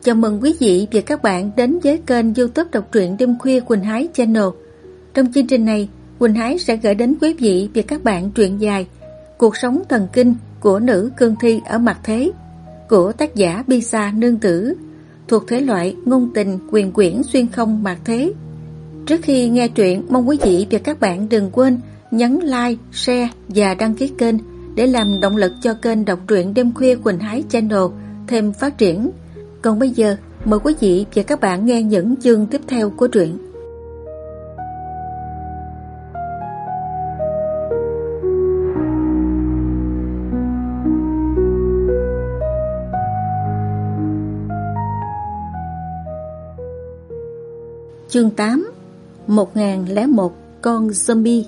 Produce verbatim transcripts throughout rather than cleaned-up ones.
Chào mừng quý vị và các bạn đến với kênh YouTube đọc truyện đêm khuya Quỳnh Hái Channel. Trong chương trình này, Quỳnh Hái sẽ gửi đến quý vị và các bạn truyện dài Cuộc sống thần kinh của nữ cương thi ở mặt thế của tác giả Bisa Nương Tử, thuộc thể loại ngôn tình quyền quyển xuyên không mặt thế. Trước khi nghe truyện, mong quý vị và các bạn đừng quên nhấn like, share và đăng ký kênh để làm động lực cho kênh đọc truyện đêm khuya Quỳnh Hái Channel thêm phát triển. Còn bây giờ, mời quý vị và các bạn nghe những chương tiếp theo của truyện. Chương tám. một nghìn lẻ một con zombie.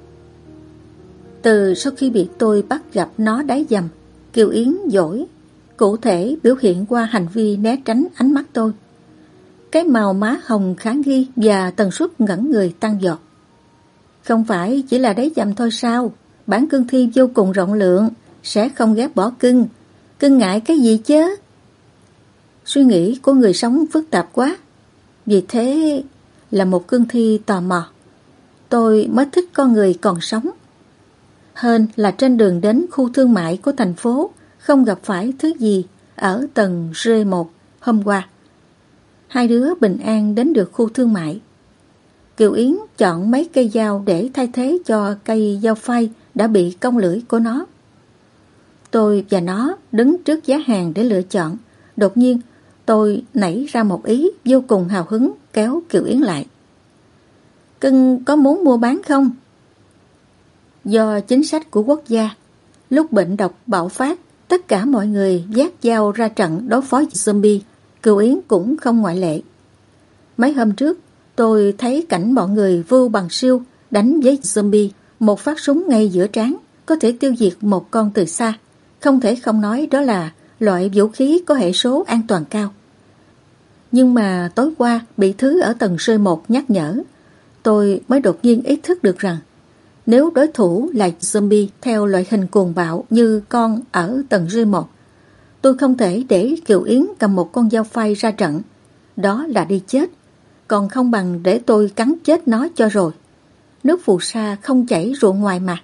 Từ sau khi bị tôi bắt gặp nó đáy dầm, Kiều Yến dỗi, cụ thể biểu hiện qua hành vi né tránh ánh mắt tôi. Cái màu má hồng khả nghi và tần suất ngẩn người tăng giọt. Không phải chỉ là đáy dầm thôi sao? Bản cương thi vô cùng rộng lượng, sẽ không ghét bỏ cưng. Cưng ngại cái gì chứ? Suy nghĩ của người sống phức tạp quá. Vì thế là một cương thi tò mò. Tôi mới thích con người còn sống. Hên là trên đường đến khu thương mại của thành phố không gặp phải thứ gì ở tầng rờ một hôm qua. Hai đứa bình an đến được khu thương mại. Kiều Yến chọn mấy cây dao để thay thế cho cây dao phay đã bị cong lưỡi của nó. Tôi và nó đứng trước giá hàng để lựa chọn. Đột nhiên tôi nảy ra một ý vô cùng hào hứng, kéo Kiều Yến lại. Cưng có muốn mua bán không? Do chính sách của quốc gia, lúc bệnh độc bạo phát, tất cả mọi người vác dao ra trận đối phó zombie, Kiều Yến cũng không ngoại lệ. Mấy hôm trước, tôi thấy cảnh bọn người vưu bằng siêu đánh với zombie, một phát súng ngay giữa trán, có thể tiêu diệt một con từ xa. Không thể không nói đó là loại vũ khí có hệ số an toàn cao. Nhưng mà tối qua bị thứ ở tầng rờ một nhắc nhở, tôi mới đột nhiên ý thức được rằng nếu đối thủ là zombie theo loại hình cuồng bạo như con ở tầng rờ một, tôi không thể để Kiều Yến cầm một con dao phay ra trận. Đó là đi chết, còn không bằng để tôi cắn chết nó cho rồi. Nước phù sa không chảy ruộng ngoài mà.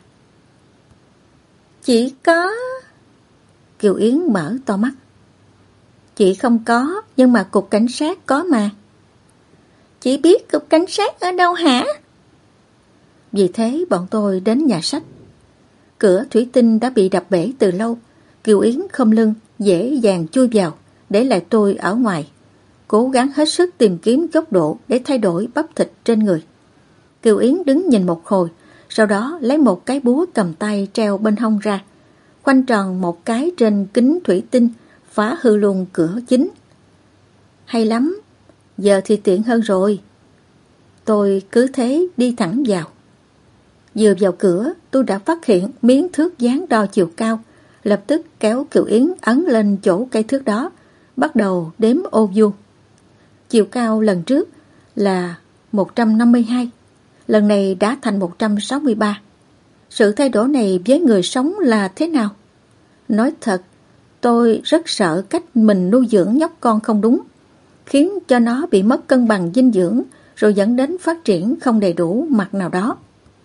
Chỉ có... Kiều Yến mở to mắt. Chị không có, nhưng mà cục cảnh sát có mà. Chị biết cục cảnh sát ở đâu hả? Vì thế bọn tôi đến nhà sách. Cửa thủy tinh đã bị đập bể từ lâu. Kiều Yến khom lưng, dễ dàng chui vào, để lại tôi ở ngoài, cố gắng hết sức tìm kiếm góc độ để thay đổi bắp thịt trên người. Kiều Yến đứng nhìn một hồi, sau đó lấy một cái búa cầm tay treo bên hông ra, khoanh tròn một cái trên kính thủy tinh, phá hư luôn cửa chính. Hay lắm, giờ thì tiện hơn rồi. Tôi cứ thế đi thẳng vào. Vừa vào cửa, tôi đã phát hiện miếng thước dán đo chiều cao, lập tức kéo Kiều Yến ấn lên chỗ cây thước đó, bắt đầu đếm ô vuông. Chiều cao lần trước là một trăm năm mươi hai, lần này đã thành một trăm sáu mươi ba. Sự thay đổi này với người sống là thế nào? Nói thật, tôi rất sợ cách mình nuôi dưỡng nhóc con không đúng, khiến cho nó bị mất cân bằng dinh dưỡng, rồi dẫn đến phát triển không đầy đủ mặt nào đó.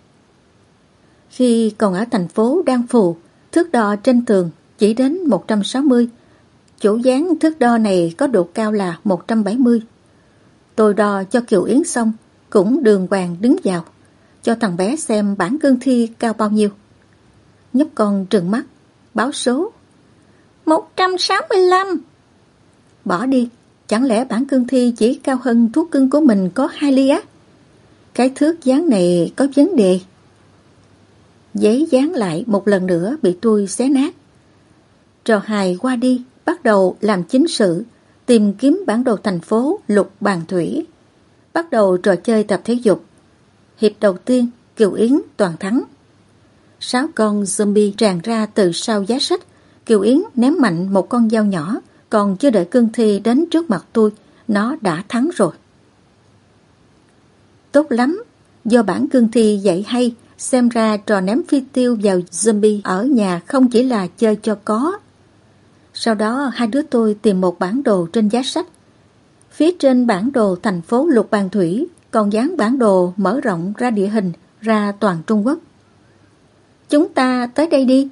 Khi còn ở thành phố Đan Phù, thước đo trên tường chỉ đến một trăm sáu mươi. Chỗ dán thước đo này có độ cao là một trăm bảy mươi. Tôi đo cho Kiều Yến xong, cũng đường hoàng đứng vào, cho thằng bé xem bản cương thi cao bao nhiêu. Nhóc con trừng mắt, báo số. một trăm sáu mươi lăm. Bỏ đi, chẳng lẽ bản cương thi chỉ cao hơn thú cưng của mình có hai ly á? Cái thước dán này có vấn đề. Giấy dán lại một lần nữa bị tôi xé nát. Trò hài qua đi, bắt đầu làm chính sự, tìm kiếm bản đồ thành phố lục bàn thủy. Bắt đầu trò chơi tập thể dục. Hiệp đầu tiên, Kiều Yến toàn thắng. Sáu con zombie tràn ra từ sau giá sách. Kiều Yến ném mạnh một con dao nhỏ, còn chưa đợi cương thi đến trước mặt tôi, nó đã thắng rồi. Tốt lắm, do bản cương thi dạy hay, xem ra trò ném phi tiêu vào zombie ở nhà không chỉ là chơi cho có. Sau đó hai đứa tôi tìm một bản đồ trên giá sách, Phía trên bản đồ thành phố Lục Bàn Thủy còn dán bản đồ mở rộng ra địa hình ra toàn Trung Quốc. Chúng ta tới đây đi.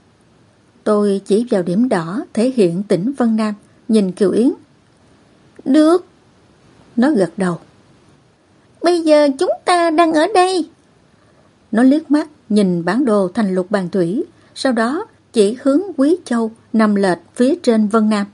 Tôi chỉ vào điểm đỏ thể hiện tỉnh Vân Nam, nhìn Kiều Yến. Được. Nó gật đầu. Bây giờ chúng ta đang ở đây. Nó liếc mắt nhìn bản đồ thành Lục Bàn Thủy, sau đó chỉ hướng Quý Châu nằm lệch phía trên Vân Nam.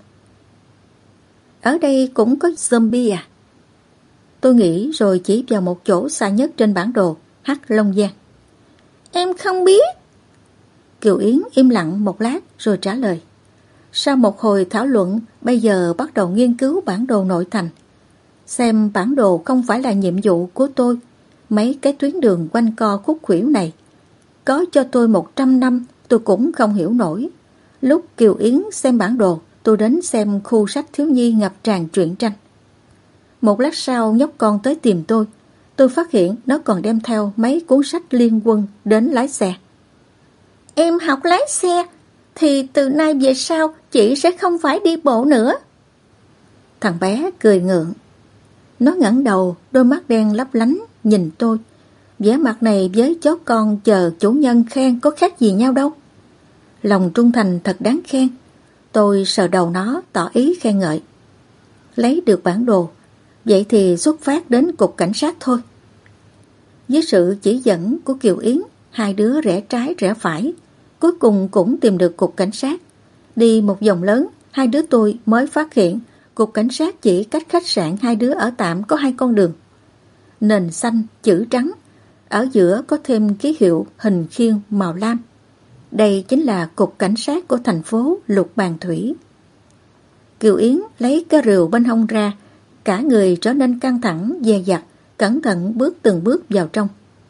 Ở đây cũng có zombie à? Tôi nghĩ rồi chỉ vào một chỗ xa nhất trên bản đồ, Hắc Long Giang. Em không biết. Kiều Yến im lặng một lát rồi trả lời. Sau một hồi thảo luận, bây giờ bắt đầu nghiên cứu bản đồ nội thành. Xem bản đồ không phải là nhiệm vụ của tôi. Mấy cái tuyến đường quanh co khúc khuỷu này, có cho tôi một trăm năm tôi cũng không hiểu nổi. Lúc Kiều Yến xem bản đồ, tôi đến xem khu sách thiếu nhi ngập tràn truyện tranh. Một lát sau nhóc con tới tìm tôi. Tôi phát hiện nó còn đem theo mấy cuốn sách liên quân đến lái xe. Em học lái xe thì từ nay về sau chị sẽ không phải đi bộ nữa. Thằng bé cười ngượng. Nó ngẩng đầu, đôi mắt đen lấp lánh nhìn tôi. Vẻ mặt này với chó con chờ chủ nhân khen có khác gì nhau đâu. Lòng trung thành thật đáng khen. Tôi sờ đầu nó tỏ ý khen ngợi. Lấy được bản đồ, vậy thì xuất phát đến cục cảnh sát thôi. Với sự chỉ dẫn của Kiều Yến, hai đứa rẽ trái rẽ phải, cuối cùng cũng tìm được cục cảnh sát. Đi một vòng lớn, hai đứa tôi mới phát hiện cục cảnh sát chỉ cách khách sạn hai đứa ở tạm có hai con đường. Nền xanh, chữ trắng, ở giữa có thêm ký hiệu hình khiên màu lam. Đây chính là cục cảnh sát của thành phố Lục Bàn Thủy. Kiều Yến lấy cái rìu bên hông ra, cả người trở nên căng thẳng, dè dặt, cẩn thận bước từng bước vào trong.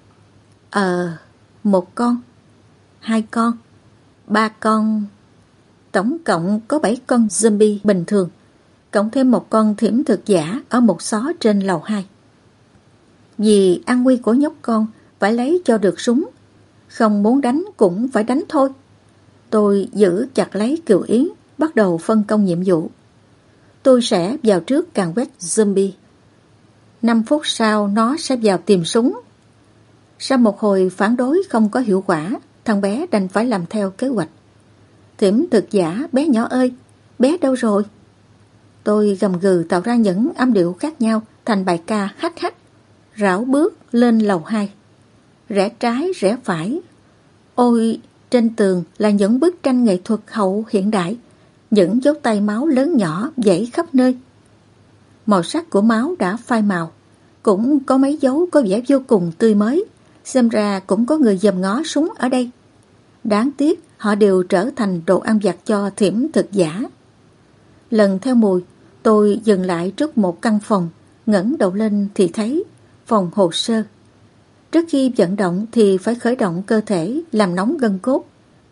Ờ, một con, hai con, ba con, tổng cộng có bảy con zombie bình thường, cộng thêm một con thiểm thực giả ở một xó trên lầu hai. Vì an nguy của nhóc con phải lấy cho được súng, không muốn đánh cũng phải đánh thôi. Tôi giữ chặt lấy Kiều Yến, bắt đầu phân công nhiệm vụ. Tôi sẽ vào trước càn quét zombie. Năm phút sau nó sẽ vào tìm súng. Sau một hồi phản đối không có hiệu quả, thằng bé đành phải làm theo kế hoạch. Thiểm thực giả bé nhỏ ơi, bé đâu rồi? Tôi gầm gừ tạo ra những âm điệu khác nhau thành bài ca hách hách, rảo bước lên lầu hai. Rẽ trái rẽ phải. Ôi, trên tường là những bức tranh nghệ thuật hậu hiện đại, những dấu tay máu lớn nhỏ vẩy khắp nơi. Màu sắc của máu đã phai màu, cũng có mấy dấu có vẻ vô cùng tươi mới, xem ra cũng có người dòm ngó súng ở đây. Đáng tiếc họ đều trở thành đồ ăn vặt cho thiểm thực giả. Lần theo mùi, tôi dừng lại trước một căn phòng, ngẩng đầu lên thì thấy phòng hồ sơ. Trước khi vận động thì phải khởi động cơ thể, làm nóng gân cốt.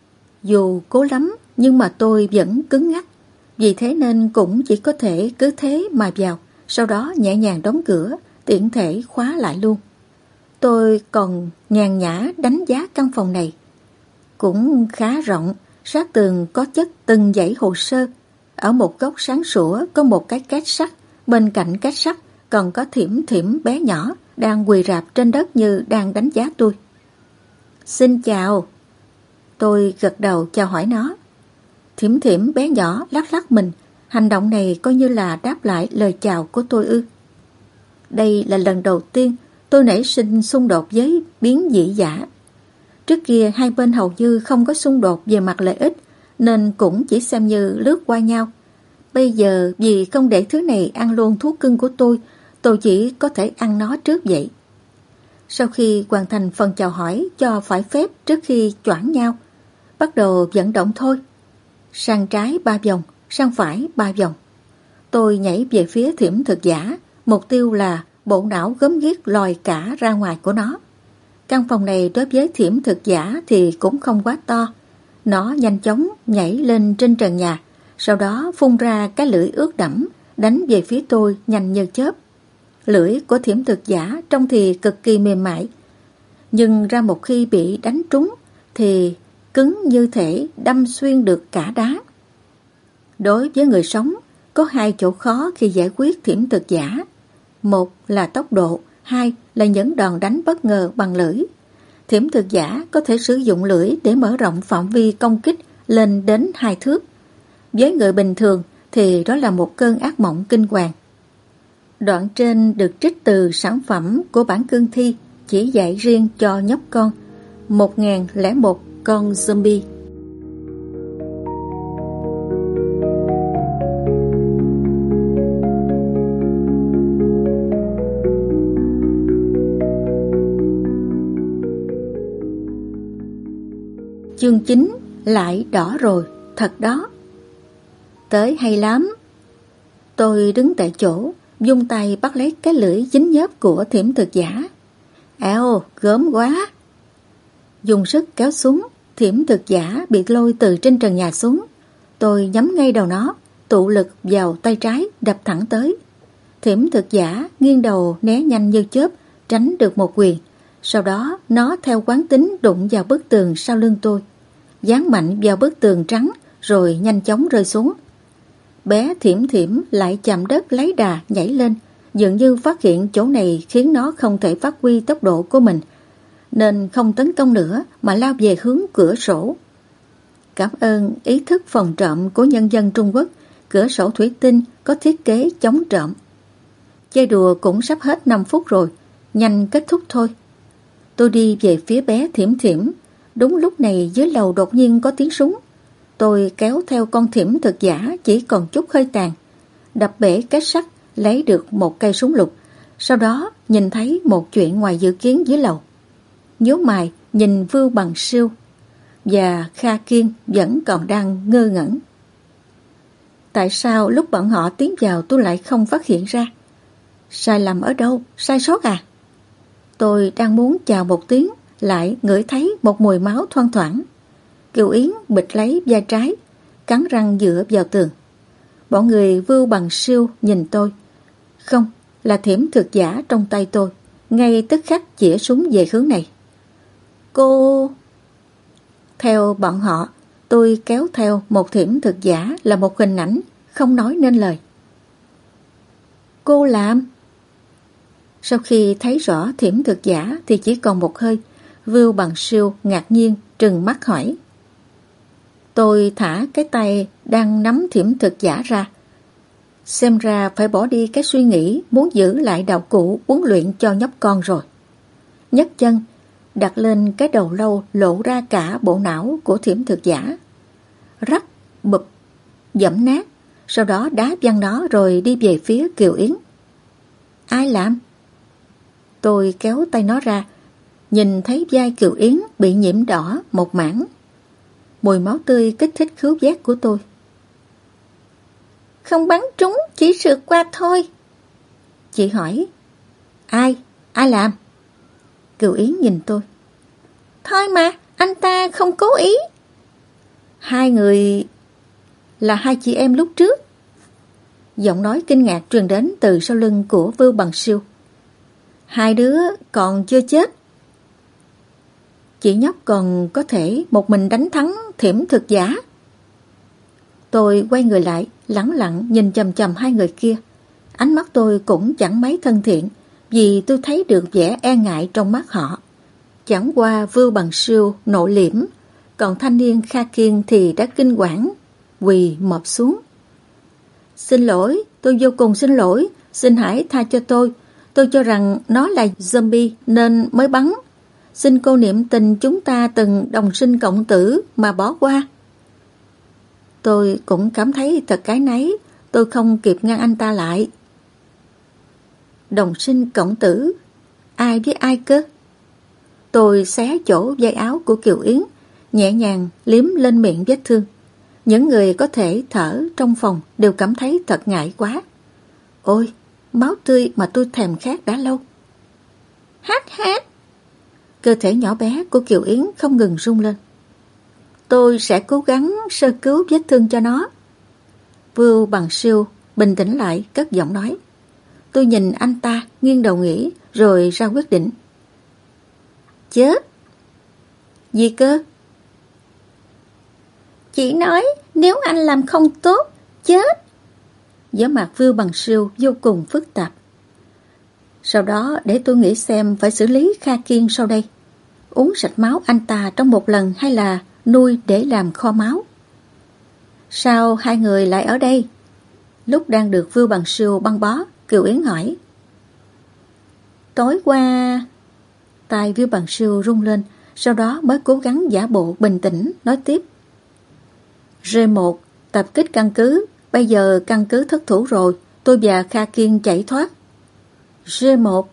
Dù cố lắm nhưng mà tôi vẫn cứng ngắc, vì thế nên cũng chỉ có thể cứ thế mà vào, sau đó nhẹ nhàng đóng cửa, tiện thể khóa lại luôn. Tôi còn nhàn nhã đánh giá căn phòng này. Cũng khá rộng, sát tường có chất từng dãy hồ sơ. Ở một góc sáng sủa có một cái két sắt, bên cạnh két sắt còn có Thiểm Thiểm bé nhỏ đang quỳ rạp trên đất như đang đánh giá tôi. Xin chào. Tôi gật đầu chào hỏi nó. Thiểm Thiểm bé nhỏ lắc lắc mình, hành động này coi như là đáp lại lời chào của tôi ư. Đây là lần đầu tiên tôi nảy sinh xung đột với biến dị giả. Trước kia hai bên hầu như không có xung đột về mặt lợi ích, nên cũng chỉ xem như lướt qua nhau. Bây giờ vì không để thứ này ăn luôn thú cưng của tôi, tôi chỉ có thể ăn nó trước vậy. Sau khi hoàn thành phần chào hỏi cho phải phép trước khi choảng nhau, bắt đầu vận động thôi. Sang trái ba vòng, sang phải ba vòng. Tôi nhảy về phía thiểm thực giả, mục tiêu là bộ não gớm ghiếc lòi cả ra ngoài của nó. Căn phòng này đối với thiểm thực giả thì cũng không quá to. Nó nhanh chóng nhảy lên trên trần nhà, sau đó phun ra cái lưỡi ướt đẫm, đánh về phía tôi nhanh như chớp. Lưỡi của thiểm thực giả trông thì cực kỳ mềm mại, nhưng ra một khi bị đánh trúng thì cứng như thể đâm xuyên được cả đá. Đối với người sống có hai chỗ khó khi giải quyết thiểm thực giả. Một là tốc độ, hai là những đòn đánh bất ngờ bằng lưỡi. Thiểm thực giả có thể sử dụng lưỡi để mở rộng phạm vi công kích lên đến hai thước. Với người bình thường thì đó là một cơn ác mộng kinh hoàng. Đoạn trên được trích từ sản phẩm của bản cương thi chỉ dạy riêng cho nhóc con một nghìn lẻ một con zombie. Chương chín lại đỏ rồi, thật đó. Tới hay lắm. Tôi đứng tại chỗ, vung tay bắt lấy cái lưỡi dính nhớp của thiểm thực giả. Eo, gớm quá. Dùng sức kéo xuống, thiểm thực giả bị lôi từ trên trần nhà xuống. Tôi nhắm ngay đầu nó, tụ lực vào tay trái đập thẳng tới. Thiểm thực giả nghiêng đầu né nhanh như chớp, tránh được một quyền. Sau đó nó theo quán tính đụng vào bức tường sau lưng tôi, giáng mạnh vào bức tường trắng rồi nhanh chóng rơi xuống. Bé Thiểm Thiểm lại chạm đất lấy đà nhảy lên, dường như phát hiện chỗ này khiến nó không thể phát huy tốc độ của mình, nên không tấn công nữa mà lao về hướng cửa sổ. Cảm ơn ý thức phòng trộm của nhân dân Trung Quốc, cửa sổ thủy tinh có thiết kế chống trộm. Chơi đùa cũng sắp hết năm phút rồi, nhanh kết thúc thôi. Tôi đi về phía bé Thiểm Thiểm. Đúng lúc này dưới lầu đột nhiên có tiếng súng. Tôi kéo theo con thiểm thực giả chỉ còn chút hơi tàn, đập bể két sắt, lấy được một cây súng lục. Sau đó nhìn thấy một chuyện ngoài dự kiến dưới lầu. Nhíu mày nhìn Vưu Bằng Siêu và Kha Kiên vẫn còn đang ngơ ngẩn. Tại sao lúc bọn họ tiến vào tôi lại không phát hiện ra? Sai lầm ở đâu? Sai sót à? Tôi đang muốn chào một tiếng, lại ngửi thấy một mùi máu thoang thoảng. Kiều Yến bịch lấy vai trái, cắn răng dựa vào tường. Bọn người Vưu Bằng Siêu nhìn tôi. Không, là thiểm thực giả trong tay tôi, ngay tức khắc chĩa súng về hướng này. Cô... Theo bọn họ, tôi kéo theo một thiểm thực giả là một hình ảnh không nói nên lời. Cô làm... Sau khi thấy rõ thiểm thực giả thì chỉ còn một hơi, Vưu Bằng Siêu ngạc nhiên trừng mắt hỏi. Tôi thả cái tay đang nắm thiểm thực giả ra. Xem ra phải bỏ đi cái suy nghĩ muốn giữ lại đạo cụ huấn luyện cho nhóc con rồi. Nhấc chân, đặt lên cái đầu lâu lộ ra cả bộ não của thiểm thực giả. Rắc, bụp, dẫm nát, sau đó đá văng nó rồi đi về phía Kiều Yến. Ai làm? Tôi kéo tay nó ra, nhìn thấy vai Kiều Yến bị nhiễm đỏ một mảng. Mùi máu tươi kích thích khứu giác của tôi. Không bắn trúng, chỉ sượt qua thôi. Chị hỏi. Ai? Ai làm? Kiều Yến nhìn tôi. Thôi mà, anh ta không cố ý. Hai người... là hai chị em lúc trước. Giọng nói kinh ngạc truyền đến từ sau lưng của Vưu Bằng Siêu. Hai đứa còn chưa chết. Chị nhóc còn có thể một mình đánh thắng thiểm thực giả. Tôi quay người lại, lẳng lặng nhìn chằm chằm hai người kia. Ánh mắt tôi cũng chẳng mấy thân thiện, vì tôi thấy được vẻ e ngại trong mắt họ. Chẳng qua Vưu Bằng Siêu nội liễm, còn thanh niên Kha Kiên thì đã kinh quản, quỳ mọp xuống. Xin lỗi, tôi vô cùng xin lỗi, xin hãy tha cho tôi. Tôi cho rằng nó là zombie nên mới bắn. Xin cô niệm tình chúng ta từng đồng sinh cộng tử mà bỏ qua. Tôi cũng cảm thấy thật cái nấy, tôi không kịp ngăn anh ta lại. Đồng sinh cộng tử? Ai với ai cơ? Tôi xé chỗ dây áo của Kiều Yến, nhẹ nhàng liếm lên miệng vết thương. Những người có thể thở trong phòng đều cảm thấy thật ngại quá. Ôi, máu tươi mà tôi thèm khát đã lâu. Hát hát. Cơ thể nhỏ bé của Kiều Yến không ngừng rung lên. Tôi sẽ cố gắng sơ cứu vết thương cho nó. Vưu Bằng Siêu bình tĩnh lại cất giọng nói. Tôi nhìn anh ta nghiêng đầu nghĩ rồi ra quyết định. Chết. Gì cơ? Chị nói nếu anh làm không tốt, chết. vẻ mặt Vưu Bằng Siêu vô cùng phức tạp. Sau đó để tôi nghĩ xem phải xử lý Kha Kiên sau đây. Uống sạch máu anh ta trong một lần hay là nuôi để làm kho máu? Sao hai người lại ở đây? Lúc đang được Vưu Bằng Siêu băng bó, Kiều Yến hỏi. Tối qua... Tai Vưu Bằng Siêu rung lên, sau đó mới cố gắng giả bộ bình tĩnh nói tiếp. rờ một tập kích căn cứ, bây giờ căn cứ thất thủ rồi, tôi và Kha Kiên chạy thoát. rờ một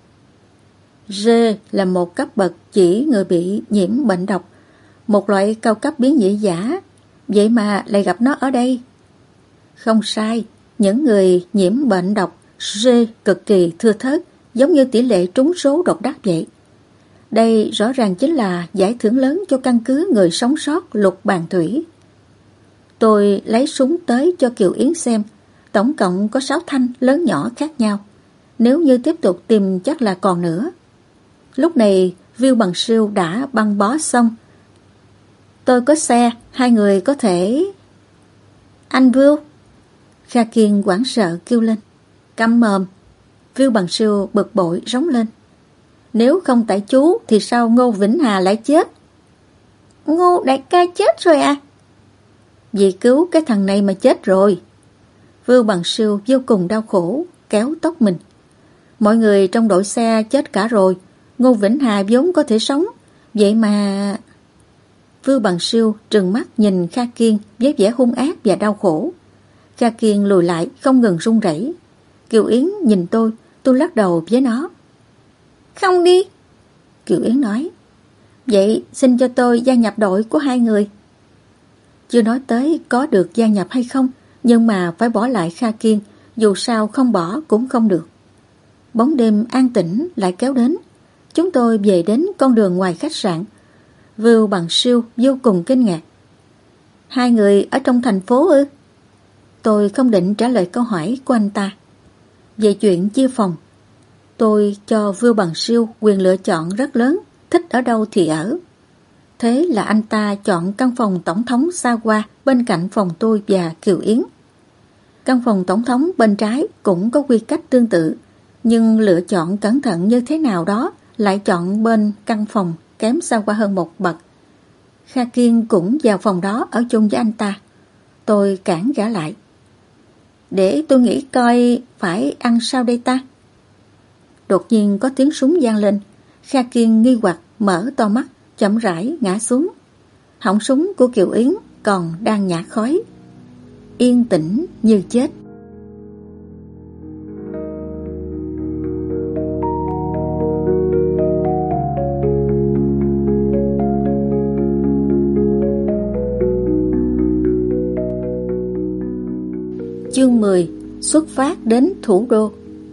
rờ là một cấp bậc chỉ người bị nhiễm bệnh độc, một loại cao cấp biến dị giả, vậy mà lại gặp nó ở đây. Không sai, những người nhiễm bệnh độc rờ cực kỳ thưa thớt, giống như tỷ lệ trúng số độc đắc vậy. Đây rõ ràng chính là giải thưởng lớn cho căn cứ người sống sót Lục Bàn Thủy. Tôi lấy súng tới cho Kiều Yến xem, tổng cộng có sáu thanh lớn nhỏ khác nhau. Nếu như tiếp tục tìm chắc là còn nữa. Lúc này Vưu Bằng Siêu đã băng bó xong. Tôi có xe, hai người có thể... Anh Vưu! Kha Kiên hoảng sợ kêu lên. Câm mồm! Vưu Bằng Siêu bực bội rống lên. Nếu không tại chú thì sao Ngô Vĩnh Hà lại chết? Ngô đại ca chết rồi à? Vì cứu cái thằng này mà chết rồi. Vưu Bằng Siêu vô cùng đau khổ, kéo tóc mình. Mọi người trong đội xe chết cả rồi, Ngô Vĩnh Hà vốn có thể sống, vậy mà... Vưu Bằng Siêu trừng mắt nhìn Kha Kiên với vẻ hung ác và đau khổ. Kha Kiên lùi lại không ngừng run rẩy. Kiều Yến nhìn tôi, tôi lắc đầu với nó. Không đi. Kiều Yến nói. Vậy xin cho tôi gia nhập đội của hai người. Chưa nói tới có được gia nhập hay không, nhưng mà phải bỏ lại Kha Kiên, dù sao không bỏ cũng không được. Bóng đêm an tĩnh lại kéo đến. Chúng tôi về đến con đường ngoài khách sạn. Vưu Bằng Siêu vô cùng kinh ngạc. Hai người ở trong thành phố ư? Tôi không định trả lời câu hỏi của anh ta. Về chuyện chia phòng, tôi cho Vưu Bằng Siêu quyền lựa chọn rất lớn, thích ở đâu thì ở. Thế là anh ta chọn căn phòng tổng thống xa hoa bên cạnh phòng tôi và Kiều Yến. Căn phòng tổng thống bên trái cũng có quy cách tương tự, nhưng lựa chọn cẩn thận như thế nào đó lại chọn bên căn phòng kém xa hoa hơn một bậc. Kha Kiên cũng vào phòng đó ở chung với anh ta. Tôi cản gã lại. Để tôi nghĩ coi phải ăn sao đây ta? Đột nhiên có tiếng súng vang lên. Kha Kiên nghi hoặc mở to mắt, chậm rãi ngã xuống. Họng súng của Kiều Yến còn đang nhả khói. Yên tĩnh như chết. Chương mười. Xuất phát đến thủ đô.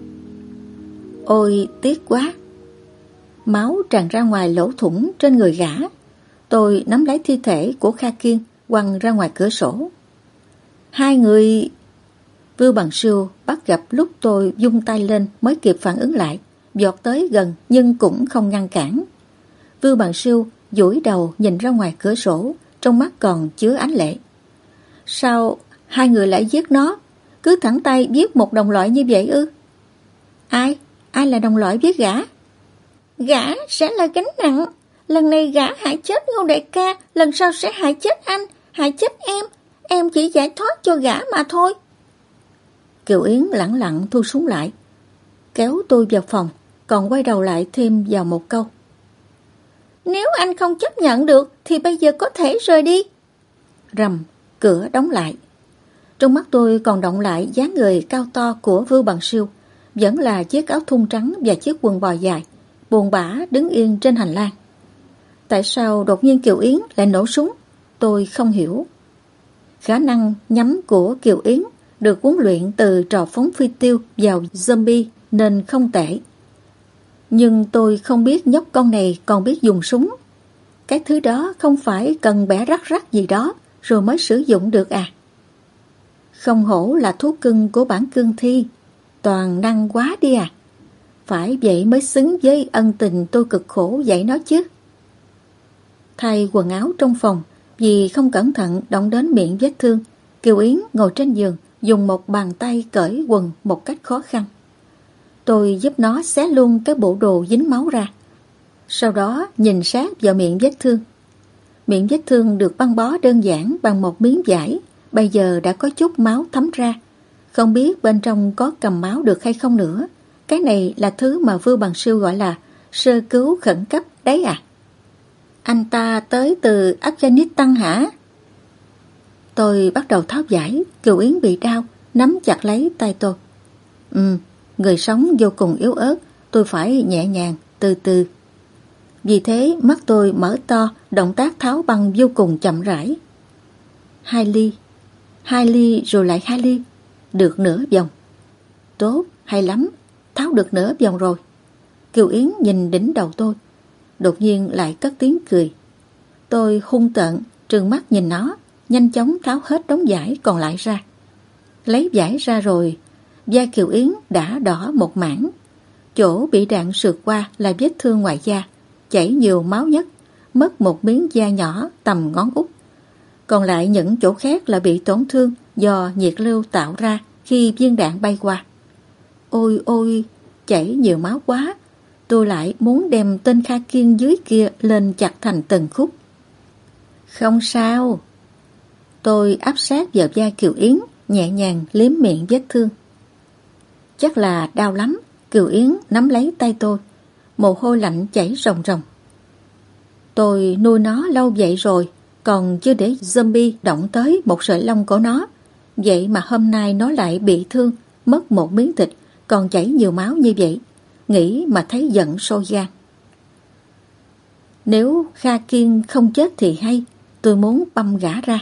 Ôi tiếc quá. Máu tràn ra ngoài lỗ thủng trên người gã. Tôi nắm lấy thi thể của Kha Kiên, quăng ra ngoài cửa sổ. Hai người... Vưu Bằng Siêu bắt gặp lúc tôi vung tay lên mới kịp phản ứng lại, vọt tới gần nhưng cũng không ngăn cản. Vưu Bằng Siêu duỗi đầu nhìn ra ngoài cửa sổ, trong mắt còn chứa ánh lệ. Sao hai người lại giết nó? Cứ thẳng tay giết một đồng loại như vậy ư? Ai? Ai là đồng loại giết gã? Gã sẽ là gánh nặng. Lần này gã hại chết Ngô đại ca, lần sau sẽ hại chết anh, hại chết em. Em chỉ giải thoát cho gã mà thôi. Kiều Yến lẳng lặng thu súng lại, kéo tôi vào phòng, còn quay đầu lại thêm vào một câu. Nếu anh không chấp nhận được thì bây giờ có thể rời đi. Rầm, cửa đóng lại. Trong mắt tôi còn động lại dáng người cao to của Vưu Bằng Siêu, vẫn là chiếc áo thun trắng và chiếc quần bò dài, buồn bã đứng yên trên hành lang. Tại sao đột nhiên Kiều Yến lại nổ súng? Tôi không hiểu. Khả năng nhắm của Kiều Yến được huấn luyện từ trò phóng phi tiêu vào zombie nên không tệ. Nhưng tôi không biết nhóc con này còn biết dùng súng. Cái thứ đó không phải cần bẻ rắc rắc gì đó rồi mới sử dụng được à? Không hổ là thú cưng của bản cương thi, toàn năng quá đi à. Phải vậy mới xứng với ân tình tôi cực khổ dạy nó chứ. Thay quần áo trong phòng, vì không cẩn thận động đến miệng vết thương, Kiều Yến ngồi trên giường, dùng một bàn tay cởi quần một cách khó khăn. Tôi giúp nó xé luôn cái bộ đồ dính máu ra. Sau đó nhìn sát vào miệng vết thương. Miệng vết thương được băng bó đơn giản bằng một miếng vải, bây giờ đã có chút máu thấm ra. Không biết bên trong có cầm máu được hay không nữa. Cái này là thứ mà Vưu Bằng Siêu gọi là sơ cứu khẩn cấp đấy à? Anh ta tới từ Afghanistan hả? Tôi bắt đầu tháo vải. Kiều Yến bị đau, nắm chặt lấy tay tôi. Ừ, người sống vô cùng yếu ớt, tôi phải nhẹ nhàng, từ từ. Vì thế mắt tôi mở to, động tác tháo băng vô cùng chậm rãi. Hai ly, hai ly rồi lại hai ly, được nửa vòng. Tốt, hay lắm, tháo được nửa vòng rồi. Kiều Yến nhìn đỉnh đầu tôi, đột nhiên lại cất tiếng cười. Tôi hung tợn, trừng mắt nhìn nó, nhanh chóng tháo hết đống vải còn lại ra. Lấy vải ra rồi, da Kiều Yến đã đỏ một mảng. Chỗ bị đạn sượt qua là vết thương ngoài da, chảy nhiều máu nhất, mất một miếng da nhỏ tầm ngón út. Còn lại những chỗ khác là bị tổn thương do nhiệt lưu tạo ra khi viên đạn bay qua. Ôi ôi, chảy nhiều máu quá, tôi lại muốn đem tên Kha Kiên dưới kia lên chặt thành từng khúc. Không sao. Tôi áp sát vào da Kiều Yến, nhẹ nhàng liếm miệng vết thương. Chắc là đau lắm. Kiều Yến nắm lấy tay tôi, mồ hôi lạnh chảy ròng ròng. Tôi nuôi nó lâu vậy rồi, còn chưa để zombie động tới một sợi lông của nó. Vậy mà hôm nay nó lại bị thương, mất một miếng thịt, còn chảy nhiều máu như vậy. Nghĩ mà thấy giận sôi gan. Nếu Kha Kiên không chết thì hay, tôi muốn băm gã ra.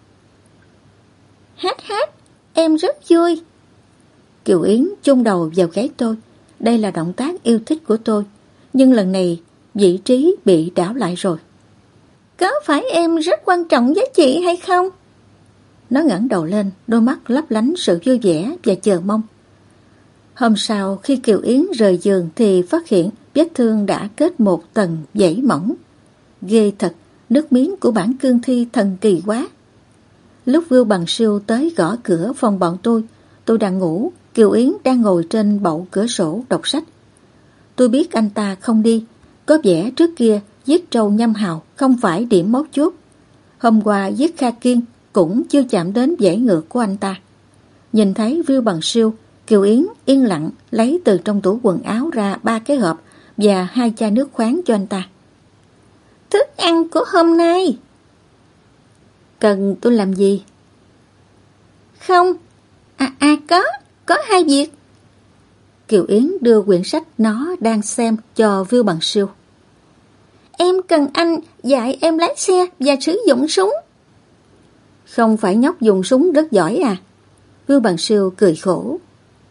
Hát hát, em rất vui. Kiều Yến chôn đầu vào gáy tôi. Đây là động tác yêu thích của tôi. Nhưng lần này vị trí bị đảo lại rồi. Có phải em rất quan trọng với chị hay không? Nó ngẩng đầu lên, đôi mắt lấp lánh sự vui vẻ và chờ mong. Hôm sau khi Kiều Yến rời giường thì phát hiện vết thương đã kết một tầng dãy mỏng. Ghê thật, nước miếng của bản cương thi thần kỳ quá. Lúc Vưu Bằng Siêu tới gõ cửa phòng bọn tôi, tôi đang ngủ, Kiều Yến đang ngồi trên bậu cửa sổ đọc sách. Tôi biết anh ta không đi, có vẻ trước kia giết trâu nhâm hào không phải điểm mấu chốt. Hôm qua giết Kha Kiên cũng chưa chạm đến dãy ngược của anh ta. Nhìn thấy Vưu Bằng Siêu, Kiều Yến yên lặng lấy từ trong tủ quần áo ra ba cái hộp và hai chai nước khoáng cho anh ta. Thức ăn của hôm nay. Cần tôi làm gì? Không. À à có, có hai việc. Kiều Yến đưa quyển sách nó đang xem cho Vưu Bằng Siêu. Em cần anh dạy em lái xe và sử dụng súng. Không phải nhóc dùng súng rất giỏi à? Vưu Bằng Siêu cười khổ.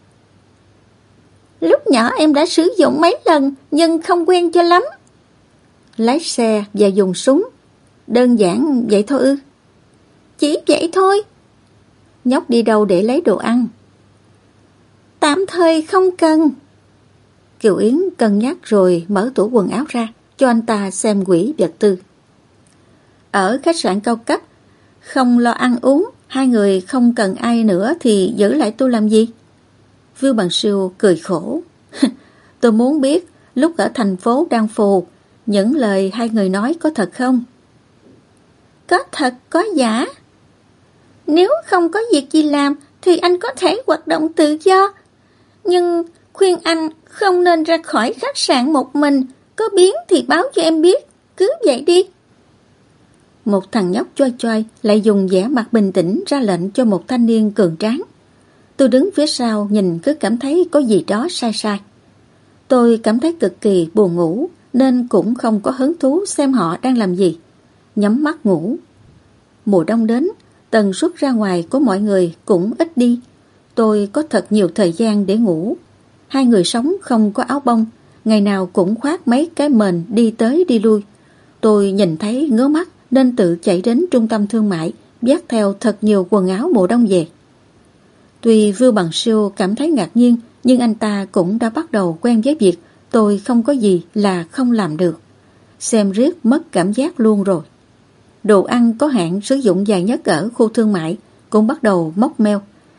Lúc nhỏ em đã sử dụng mấy lần nhưng không quen cho lắm. Lái xe và dùng súng đơn giản vậy thôi ư? Chỉ vậy thôi. Nhóc đi đâu để lấy đồ ăn? Tạm thời không cần. Kiều Yến cân nhắc rồi mở tủ quần áo ra cho anh ta xem quỹ vật tư. Ở khách sạn cao cấp, không lo ăn uống, hai người không cần ai nữa thì giữ lại tôi làm gì? Vưu Bằng Siêu cười khổ. Tôi muốn biết lúc ở thành phố Đan Phù, những lời hai người nói có thật không? Có thật có giả. Nếu không có việc gì làm thì anh có thể hoạt động tự do. Nhưng khuyên anh không nên ra khỏi khách sạn một mình. Có biến thì báo cho em biết. Cứ vậy đi. Một thằng nhóc choi choi lại dùng vẻ mặt bình tĩnh ra lệnh cho một thanh niên cường tráng. Tôi đứng phía sau nhìn cứ cảm thấy có gì đó sai sai. Tôi cảm thấy cực kỳ buồn ngủ nên cũng không có hứng thú xem họ đang làm gì. Nhắm mắt ngủ. Mùa đông đến, tần suất ra ngoài của mọi người cũng ít đi. Tôi có thật nhiều thời gian để ngủ. Hai người sống không có áo bông, ngày nào cũng khoác mấy cái mền đi tới đi lui. Tôi nhìn thấy ngứa mắt nên tự chạy đến trung tâm thương mại, vác theo thật nhiều quần áo mùa đông về. Tuy Vưu Bằng Siêu cảm thấy ngạc nhiên, nhưng anh ta cũng đã bắt đầu quen với việc tôi không có gì là không làm được. Xem riết mất cảm giác luôn rồi. Đồ ăn có hạn sử dụng dài nhất ở khu thương mại cũng bắt đầu móc meo.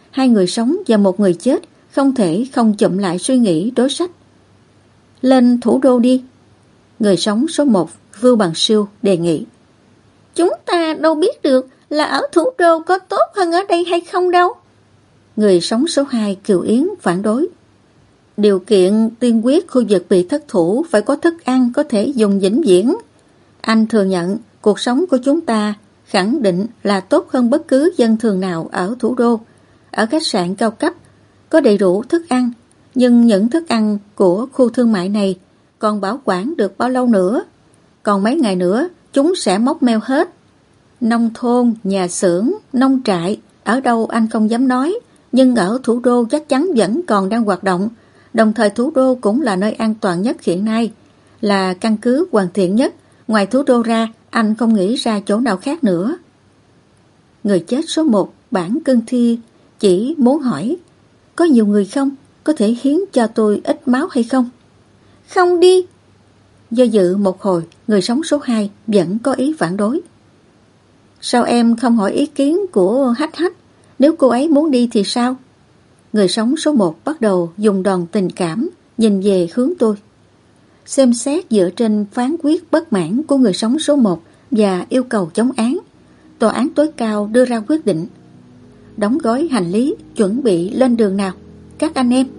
hai người sống và một người chết, không thể không chụm lại suy nghĩ đối sách. Lên thủ đô đi. Người sống số một, Vưu Bằng Siêu, đề nghị. Chúng ta đâu biết được là ở thủ đô có tốt hơn ở đây hay không đâu. Người sống số hai, Kiều Yến, phản đối. Điều kiện tiên quyết khu vực bị thất thủ phải có thức ăn có thể dùng vĩnh viễn. Anh thừa nhận cuộc sống của chúng ta khẳng định là tốt hơn bất cứ dân thường nào ở thủ đô. Ở khách sạn cao cấp có đầy đủ thức ăn, nhưng những thức ăn của khu thương mại này còn bảo quản được bao lâu nữa? Còn mấy ngày nữa chúng sẽ mốc meo hết. Nông thôn, nhà xưởng, nông trại, ở đâu anh không dám nói, nhưng ở thủ đô chắc chắn vẫn còn đang hoạt động. Đồng thời thủ đô cũng là nơi an toàn nhất hiện nay, là căn cứ hoàn thiện nhất. Ngoài thủ đô ra, anh không nghĩ ra chỗ nào khác nữa. Người chết số một, Bản Cân Thi, chỉ muốn hỏi, có nhiều người không? Có thể hiến cho tôi ít máu hay không? Không đi. Do dự một hồi, người sống số hai vẫn có ý phản đối. Sao em không hỏi ý kiến của Hách Hách? Nếu cô ấy muốn đi thì sao? Người sống số một bắt đầu dùng đòn tình cảm nhìn về hướng tôi. Xem xét dựa trên phán quyết bất mãn của người sống số một và yêu cầu chống án, tòa án tối cao đưa ra quyết định. Đóng gói hành lý, chuẩn bị lên đường nào, các anh em.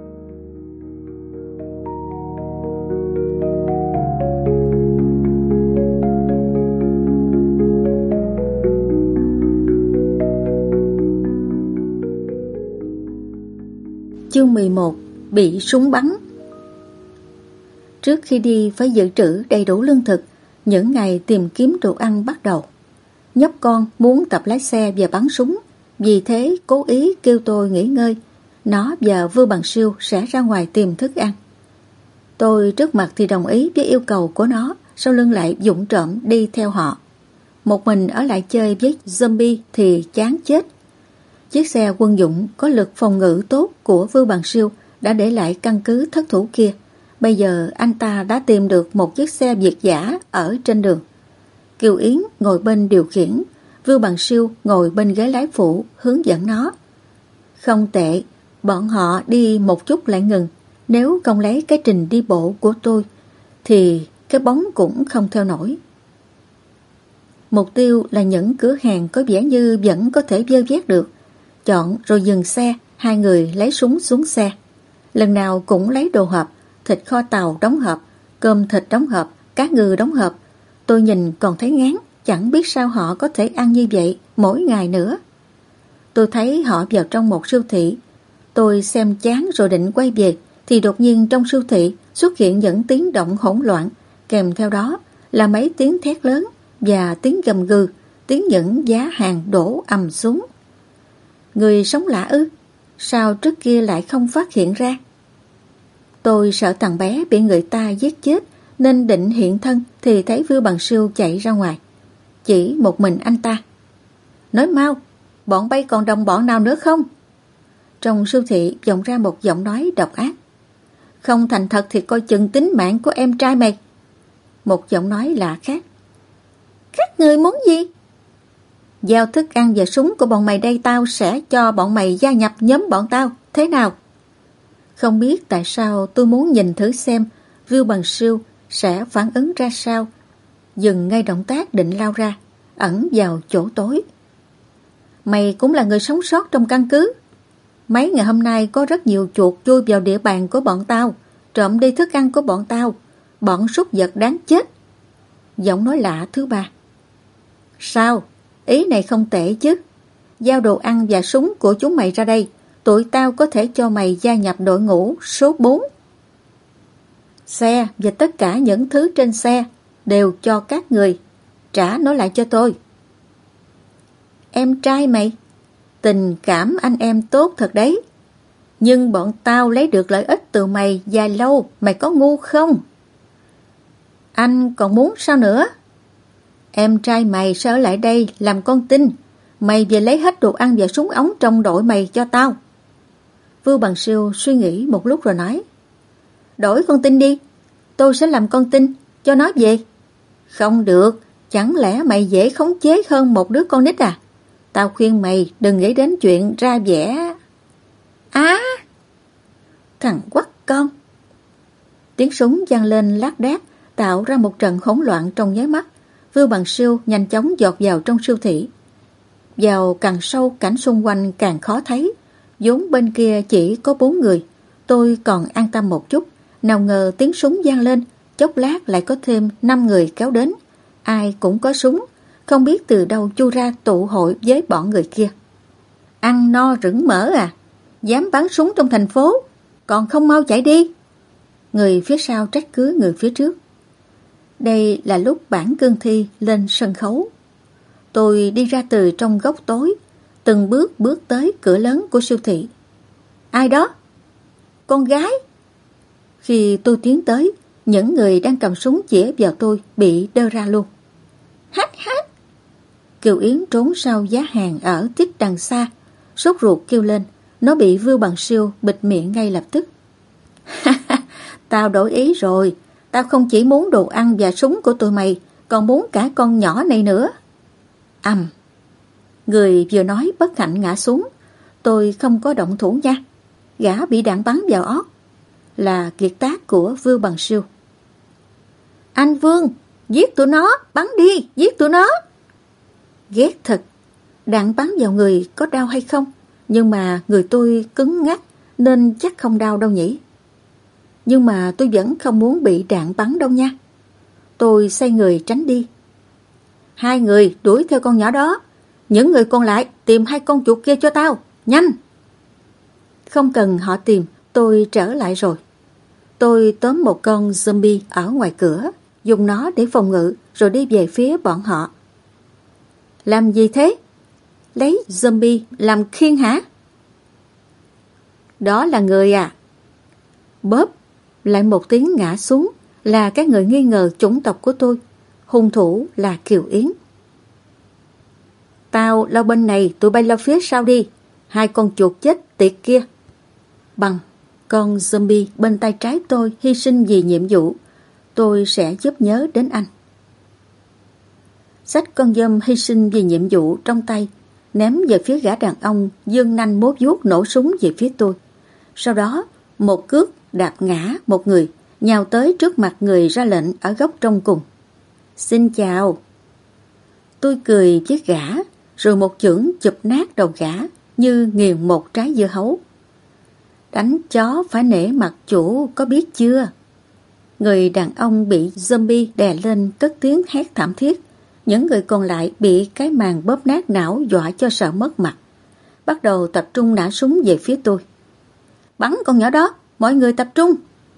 Chương mười một. Bị súng bắn. Trước khi đi phải dự trữ đầy đủ lương thực. Những ngày tìm kiếm đồ ăn bắt đầu. Nhóc con muốn tập lái xe và bắn súng, vì thế cố ý kêu tôi nghỉ ngơi. Nó và Vưu Bằng Siêu sẽ ra ngoài tìm thức ăn. Tôi trước mặt thì đồng ý với yêu cầu của nó, sau lưng lại vụng trộm đi theo họ. Một mình ở lại chơi với zombie thì chán chết. Chiếc xe quân dụng có lực phòng ngự tốt của Vưu Bằng Siêu đã để lại căn cứ thất thủ kia. Bây giờ anh ta đã tìm được một chiếc xe Việt giả ở trên đường. Kiều Yến ngồi bên điều khiển, Vưu Bằng Siêu ngồi bên ghế lái phụ hướng dẫn nó. Không tệ, bọn họ đi một chút lại ngừng. Nếu không lấy cái trình đi bộ của tôi thì cái bóng cũng không theo nổi. Mục tiêu là những cửa hàng có vẻ như vẫn có thể vơ vét được. Chọn rồi dừng xe, hai người lấy súng xuống xe. Lần nào cũng lấy đồ hộp, thịt kho tàu đóng hộp, cơm thịt đóng hộp, cá ngừ đóng hộp. Tôi nhìn còn thấy ngán, chẳng biết sao họ có thể ăn như vậy mỗi ngày nữa. Tôi thấy họ vào trong một siêu thị. Tôi xem chán rồi định quay về, thì đột nhiên trong siêu thị xuất hiện những tiếng động hỗn loạn, kèm theo đó là mấy tiếng thét lớn và tiếng gầm gừ, tiếng những giá hàng đổ ầm xuống. Người sống lạ ư? Sao trước kia lại không phát hiện ra? Tôi sợ thằng bé bị người ta giết chết, nên định hiện thân thì thấy Vưu Bằng Siêu chạy ra ngoài. Chỉ một mình anh ta. Nói mau, bọn bay còn đồng bọn nào nữa không? Trong siêu thị vọng ra một giọng nói độc ác. Không thành thật thì coi chừng tính mạng của em trai mày. Một giọng nói lạ khác. Các người muốn gì? Giao thức ăn và súng của bọn mày đây, tao sẽ cho bọn mày gia nhập nhóm bọn tao. Thế nào? Không biết tại sao tôi muốn nhìn thử xem Vưu Bằng Siêu sẽ phản ứng ra sao. Dừng ngay động tác định lao ra, ẩn vào chỗ tối. Mày cũng là người sống sót trong căn cứ. Mấy ngày hôm nay có rất nhiều chuột chui vào địa bàn của bọn tao, trộm đi thức ăn của bọn tao. Bọn súc vật đáng chết. Giọng nói lạ thứ ba. Sao? Ý này không tệ chứ. Giao đồ ăn và súng của chúng mày ra đây, tụi tao có thể cho mày gia nhập đội ngũ số bốn. Xe và tất cả những thứ trên xe đều cho các người. Trả nó lại cho tôi. Em trai mày, tình cảm anh em tốt thật đấy. Nhưng bọn tao lấy được lợi ích từ mày dài lâu, mày có ngu không? Anh còn muốn sao nữa? Em trai mày sẽ ở lại đây làm con tin. Mày về lấy hết đồ ăn và súng ống trong đội mày cho tao. Vưu Bằng Siêu suy nghĩ một lúc rồi nói. Đổi con tin đi. Tôi sẽ làm con tin, cho nó về. Không được, chẳng lẽ mày dễ khống chế hơn một đứa con nít à? Tao khuyên mày đừng nghĩ đến chuyện ra vẻ. Á! Thằng quắc con! Tiếng súng vang lên lác đác, tạo ra một trận hỗn loạn trong nháy mắt. Vưu Bằng Siêu nhanh chóng dọt vào trong siêu thị. Vào càng sâu, cảnh xung quanh càng khó thấy. Vốn bên kia chỉ có bốn người, tôi còn an tâm một chút. Nào ngờ tiếng súng vang lên, chốc lát lại có thêm năm người kéo đến. Ai cũng có súng, không biết từ đâu chui ra tụ hội với bọn người kia. Ăn no rửng mỡ à? Dám bắn súng trong thành phố, còn không mau chạy đi! Người phía sau trách cứ người phía trước. Đây là lúc Bản Cương Thi lên sân khấu. Tôi đi ra từ trong góc tối, từng bước bước tới cửa lớn của siêu thị. Ai đó? Con gái? Khi tôi tiến tới, những người đang cầm súng chĩa vào tôi bị đơ ra luôn. Hát hát! Kiều Yến trốn sau giá hàng ở tít đằng xa, sốt ruột kêu lên. Nó bị Vưu Bằng Siêu bịt miệng ngay lập tức. Tao đổi ý rồi. Tao không chỉ muốn đồ ăn và súng của tụi mày, còn muốn cả con nhỏ này nữa. Ầm! Người vừa nói bất hạnh ngã xuống. Tôi không có động thủ nha. Gã bị đạn bắn vào óc. Là kiệt tác của Vưu Bằng Siêu. Anh Vương, giết tụi nó, bắn đi, giết tụi nó. Ghét thật. Đạn bắn vào người có đau hay không? Nhưng mà người tôi cứng ngắc nên chắc không đau đâu nhỉ. Nhưng mà tôi vẫn không muốn bị đạn bắn đâu nha. Tôi xoay người tránh đi. Hai người đuổi theo con nhỏ đó. Những người còn lại tìm hai con chuột kia cho tao. Nhanh! Không cần họ tìm, tôi trở lại rồi. Tôi tóm một con zombie ở ngoài cửa, dùng nó để phòng ngự rồi đi về phía bọn họ. Làm gì thế? Lấy zombie làm khiên hả? Đó là người à? Bóp! Lại một tiếng ngã xuống, là các người nghi ngờ chủng tộc của tôi. Hung thủ là Kiều Yến. Tao lao bên này, tụi bay lao phía sau đi. Hai con chuột chết tiệt kia. Bằng, con zombie bên tay trái tôi hy sinh vì nhiệm vụ. Tôi sẽ giúp nhớ đến anh. Xách con dơm hy sinh vì nhiệm vụ trong tay, ném về phía gã đàn ông giương nanh mốt vuốt nổ súng về phía tôi. Sau đó, một cước đạp ngã một người, nhào tới trước mặt người ra lệnh ở góc trong cùng. Xin chào. Tôi cười với gã, rồi một chưởng chụp nát đầu gã như nghiền một trái dưa hấu. Đánh chó phải nể mặt chủ, có biết chưa? Người đàn ông bị zombie đè lên cất tiếng hét thảm thiết. Những người còn lại bị cái màn bóp nát não dọa cho sợ mất mặt. Bắt đầu tập trung nã súng về phía tôi. Bắn con nhỏ đó, mọi người tập trung.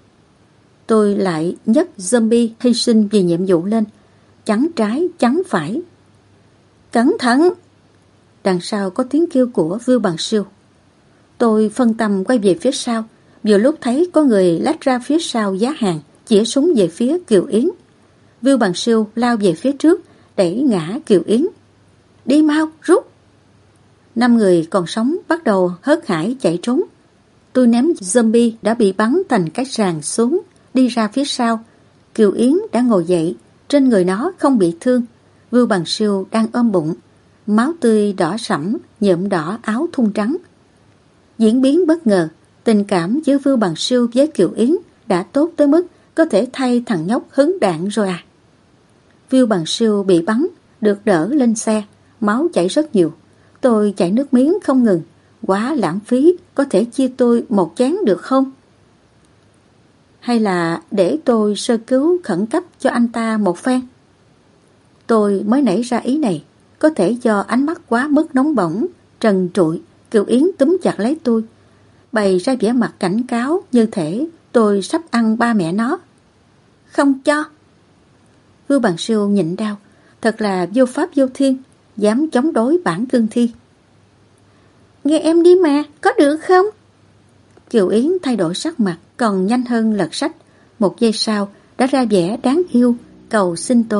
Tôi lại nhấc zombie hy sinh vì nhiệm vụ lên, chắn trái, chắn phải. Cẩn thận! Đằng sau có tiếng kêu của Vưu Bằng Siêu. Tôi phân tâm quay về phía sau, vừa lúc thấy có người lách ra phía sau giá hàng, chĩa súng về phía Kiều Yến. Vưu Bằng Siêu lao về phía trước, đẩy ngã Kiều Yến. Đi mau, rút! Năm người còn sống bắt đầu hớt hải chạy trốn. Tôi ném zombie đã bị bắn thành cái sàn xuống, đi ra phía sau. Kiều Yến đã ngồi dậy, trên người nó không bị thương. Vưu Bằng Siêu đang ôm bụng, máu tươi đỏ sẫm nhuộm đỏ áo thun trắng. Diễn biến bất ngờ, tình cảm giữa Vưu Bằng Siêu với Kiều Yến đã tốt tới mức có thể thay thằng nhóc hứng đạn rồi à. Vưu Bằng Siêu bị bắn, được đỡ lên xe, máu chảy rất nhiều. Tôi chảy nước miếng không ngừng, quá lãng phí, có thể chia tôi một chén được không? Hay là để tôi sơ cứu khẩn cấp cho anh ta một phen? Tôi mới nảy ra ý này, có thể do ánh mắt quá mức nóng bỏng, trần trụi. Kiều Yến túm chặt lấy tôi, bày ra vẻ mặt cảnh cáo như thể tôi sắp ăn ba mẹ nó. Không cho. Vưu Bằng Siêu nhịn đau, thật là vô pháp vô thiên, dám chống đối Bản Cương Thi. Nghe em đi mà, có được không? Kiều Yến thay đổi sắc mặt, còn nhanh hơn lật sách. Một giây sau đã ra vẻ đáng yêu, cầu xin tôi.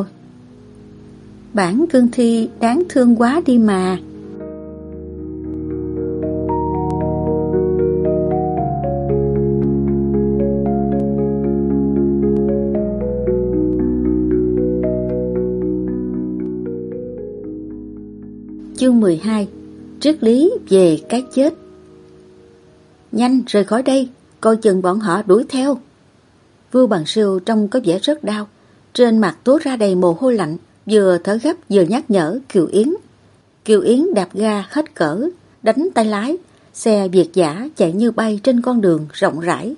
Bản Cương Thi đáng thương quá đi mà. Chương mười hai. Triết lý về cái chết. Nhanh rời khỏi đây, coi chừng bọn họ đuổi theo. Vưu Bằng Siêu trông có vẻ rất đau, trên mặt túa ra đầy mồ hôi lạnh, vừa thở gấp vừa nhắc nhở Kiều Yến. Kiều Yến đạp ga hết cỡ, đánh tay lái, xe Việt dã chạy như bay trên con đường rộng rãi.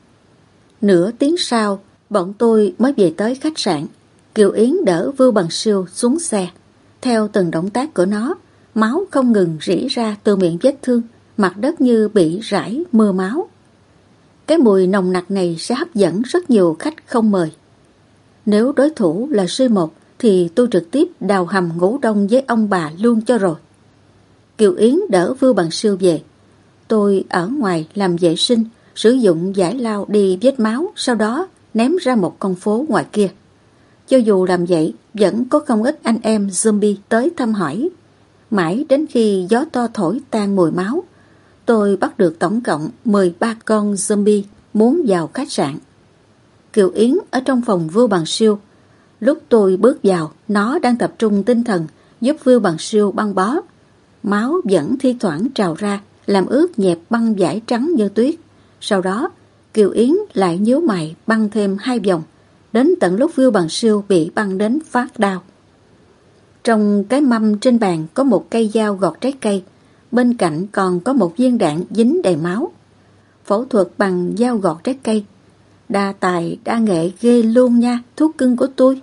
Nửa tiếng sau, bọn tôi mới về tới khách sạn. Kiều Yến đỡ Vưu Bằng Siêu xuống xe. Theo từng động tác của nó, máu không ngừng rỉ ra từ miệng vết thương, mặt đất như bị rải mưa máu. Cái mùi nồng nặc này sẽ hấp dẫn rất nhiều khách không mời. Nếu đối thủ là Sư Một thì tôi trực tiếp đào hầm ngủ đông với ông bà luôn cho rồi. Kiều Yến đỡ Vưu Bằng Siêu về. Tôi ở ngoài làm vệ sinh, sử dụng giải lao đi vết máu, sau đó ném ra một con phố ngoài kia. Cho dù làm vậy, vẫn có không ít anh em zombie tới thăm hỏi. Mãi đến khi gió to thổi tan mùi máu, tôi bắt được tổng cộng mười ba con zombie muốn vào khách sạn. Kiều Yến ở trong phòng Vưu Bằng Siêu. Lúc tôi bước vào, nó đang tập trung tinh thần giúp Vưu Bằng Siêu băng bó. Máu vẫn thi thoảng trào ra, làm ướt nhẹp băng vải trắng như tuyết. Sau đó, Kiều Yến lại nhíu mày băng thêm hai vòng, đến tận lúc Vưu Bằng Siêu bị băng đến phát đau. Trong cái mâm trên bàn có một cây dao gọt trái cây, bên cạnh còn có một viên đạn dính đầy máu. Phẫu thuật bằng dao gọt trái cây. Đa tài đa nghệ ghê luôn nha, thuốc cưng của tôi.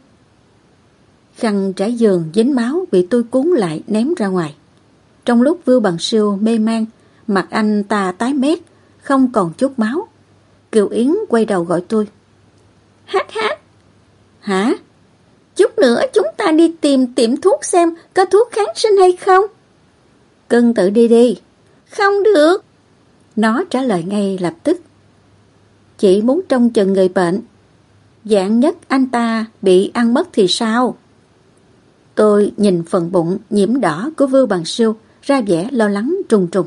Khăn trải giường dính máu bị tôi cuốn lại ném ra ngoài. Trong lúc Vưu Bằng Siêu mê man, mặt anh ta tái mét, không còn chút máu. Kiều Yến quay đầu gọi tôi. Hát hát. Hả? Chút nữa chúng ta đi tìm tiệm thuốc xem có thuốc kháng sinh hay không. Cưng tự đi đi. Không được. Nó trả lời ngay lập tức. Chị muốn trông chừng người bệnh. Vạn nhất anh ta bị ăn mất thì sao? Tôi nhìn phần bụng nhiễm đỏ của Vưu Bằng Siêu, ra vẻ lo lắng trùng trùng.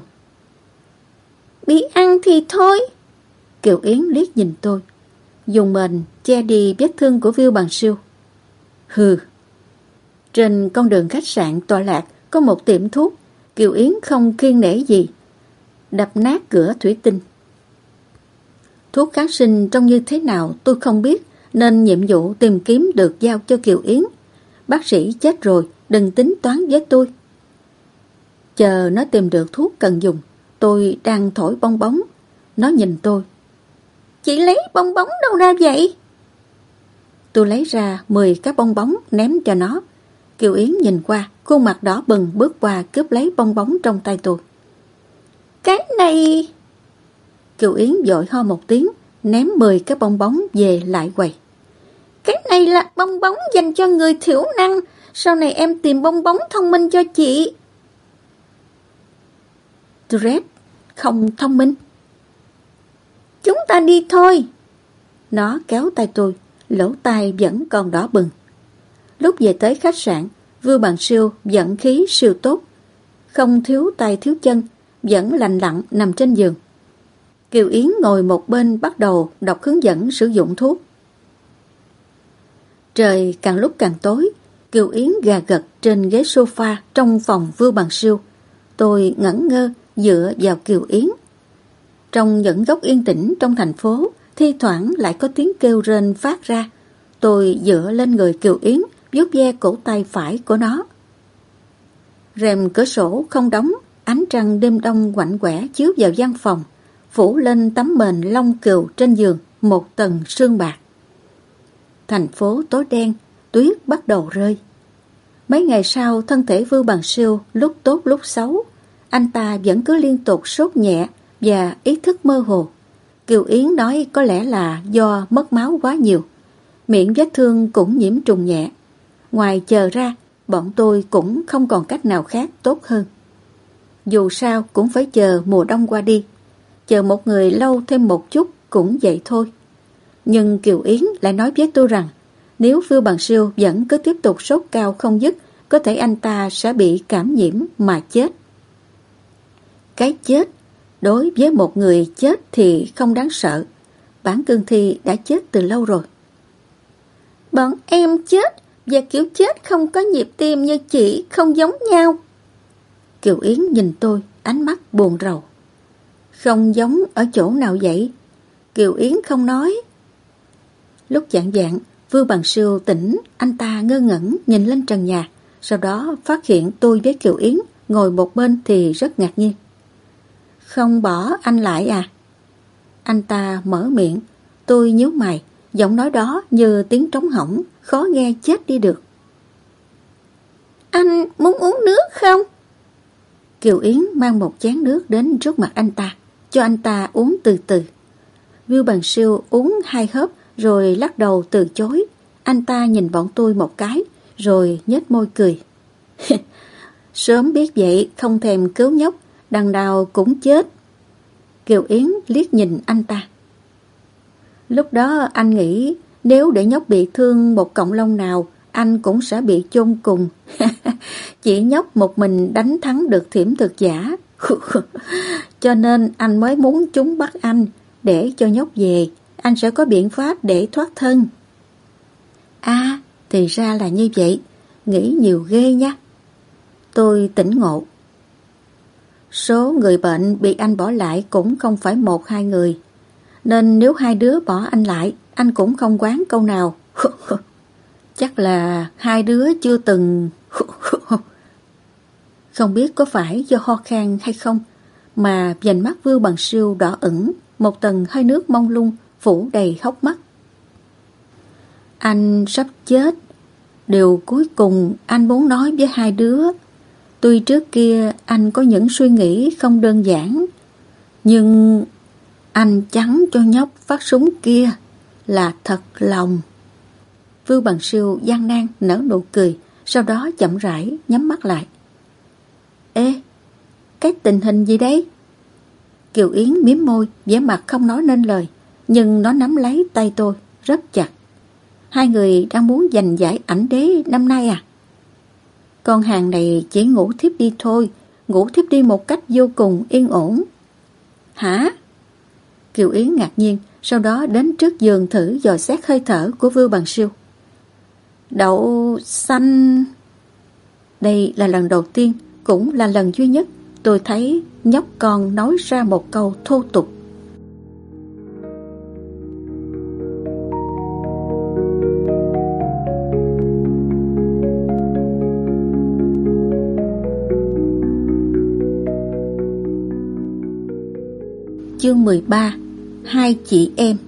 Bị ăn thì thôi. Kiều Yến liếc nhìn tôi, dùng mền che đi vết thương của Vưu Bằng Siêu. Hừ. Trên con đường khách sạn tọa lạc có một tiệm thuốc. Kiều Yến không kiêng nể gì, đập nát cửa thủy tinh. Thuốc kháng sinh trông như thế nào tôi không biết, nên nhiệm vụ tìm kiếm được giao cho Kiều Yến. Bác sĩ chết rồi, đừng tính toán với tôi. Chờ nó tìm được thuốc cần dùng, tôi đang thổi bong bóng. Nó nhìn tôi. Chị lấy bong bóng đâu ra vậy? Tôi lấy ra mười cái bong bóng ném cho nó. Kiều Yến nhìn qua, khuôn mặt đỏ bừng bước qua cướp lấy bong bóng trong tay tôi. Cái này... Kiều Yến vội ho một tiếng, ném mười cái bong bóng về lại quầy. Cái này là bong bóng dành cho người thiểu năng. Sau này em tìm bong bóng thông minh cho chị. Tourette không thông minh. Chúng ta đi thôi. Nó kéo tay tôi, lỗ tai vẫn còn đỏ bừng. Lúc về tới khách sạn, Vưu Bằng Siêu vận khí siêu tốt, không thiếu tay thiếu chân, vẫn lành lặn nằm trên giường. Kiều Yến ngồi một bên bắt đầu đọc hướng dẫn sử dụng thuốc. Trời càng lúc càng tối, Kiều Yến gà gật trên ghế sofa trong phòng Vưu Bằng Siêu. Tôi ngẩn ngơ dựa vào Kiều Yến. Trong những góc yên tĩnh trong thành phố, thi thoảng lại có tiếng kêu rên phát ra. Tôi dựa lên người Kiều Yến, vuốt ve cổ tay phải của nó. Rèm cửa sổ không đóng, ánh trăng đêm đông quạnh quẻ chiếu vào gian phòng, phủ lên tấm mền lông cừu trên giường một tầng sương bạc. Thành phố tối đen, tuyết bắt đầu rơi. Mấy ngày sau, thân thể Vưu Bằng Siêu lúc tốt lúc xấu. Anh ta vẫn cứ liên tục sốt nhẹ và ý thức mơ hồ. Kiều Yến nói có lẽ là do mất máu quá nhiều. Miệng vết thương cũng nhiễm trùng nhẹ. Ngoài chờ ra, bọn tôi cũng không còn cách nào khác tốt hơn. Dù sao cũng phải chờ mùa đông qua đi. Chờ một người lâu thêm một chút cũng vậy thôi. Nhưng Kiều Yến lại nói với tôi rằng nếu Vưu Bằng Siêu vẫn cứ tiếp tục sốt cao không dứt, có thể anh ta sẽ bị cảm nhiễm mà chết. Cái chết, đối với một người chết thì không đáng sợ. Bản Cương Thi đã chết từ lâu rồi. Bọn em chết và kiểu chết không có nhịp tim như chị không giống nhau. Kiều Yến nhìn tôi, ánh mắt buồn rầu. Không giống ở chỗ nào vậy? Kiều Yến không nói. Lúc chạng vạng, Vưu Bằng Siêu tỉnh, anh ta ngơ ngẩn nhìn lên trần nhà, sau đó phát hiện tôi với Kiều Yến ngồi một bên thì rất ngạc nhiên. Không bỏ anh lại à? Anh ta mở miệng, tôi nhíu mày, giọng nói đó như tiếng trống hỏng, khó nghe chết đi được. Anh muốn uống nước không? Kiều Yến mang một chén nước đến trước mặt anh ta, cho anh ta uống từ từ. Vưu Bằng Siêu uống hai hớp rồi lắc đầu từ chối. Anh ta nhìn bọn tôi một cái rồi nhếch môi cười. Sớm biết vậy không thèm cứu nhóc, đằng nào cũng chết. Kiều Yến liếc nhìn anh ta. Lúc đó anh nghĩ nếu để nhóc bị thương một cọng lông nào, anh cũng sẽ bị chôn cùng. Chỉ nhóc một mình đánh thắng được thiểm thực giả. Cho nên anh mới muốn chúng bắt anh, để cho nhóc về, anh sẽ có biện pháp để thoát thân. À, thì ra là như vậy, nghĩ nhiều ghê nha. Tôi tỉnh ngộ. Số người bệnh bị anh bỏ lại cũng không phải một hai người, nên nếu hai đứa bỏ anh lại, anh cũng không oán câu nào. Chắc là hai đứa chưa từng... Không biết có phải do ho khan hay không, mà vành mắt Vưu Bằng Siêu đỏ ửng, một tầng hơi nước mông lung phủ đầy hốc mắt. Anh sắp chết. Điều cuối cùng anh muốn nói với hai đứa. Tuy trước kia anh có những suy nghĩ không đơn giản, nhưng anh chắn cho nhóc phát súng kia là thật lòng. Vưu Bằng Siêu gian nan nở nụ cười, sau đó chậm rãi nhắm mắt lại. Ê, cái tình hình gì đấy? Kiều Yến mím môi, vẻ mặt không nói nên lời, nhưng nó nắm lấy tay tôi rất chặt. Hai người đang muốn giành giải ảnh đế năm nay à? Con hàng này chỉ ngủ thiếp đi thôi, ngủ thiếp đi một cách vô cùng yên ổn. Hả? Kiều Yến ngạc nhiên, sau đó đến trước giường thử dò xét hơi thở của Vưu Bằng Siêu. Đậu xanh... Đây là lần đầu tiên, cũng là lần duy nhất tôi thấy nhóc con nói ra một câu thô tục. Chương mười ba. Hai chị em.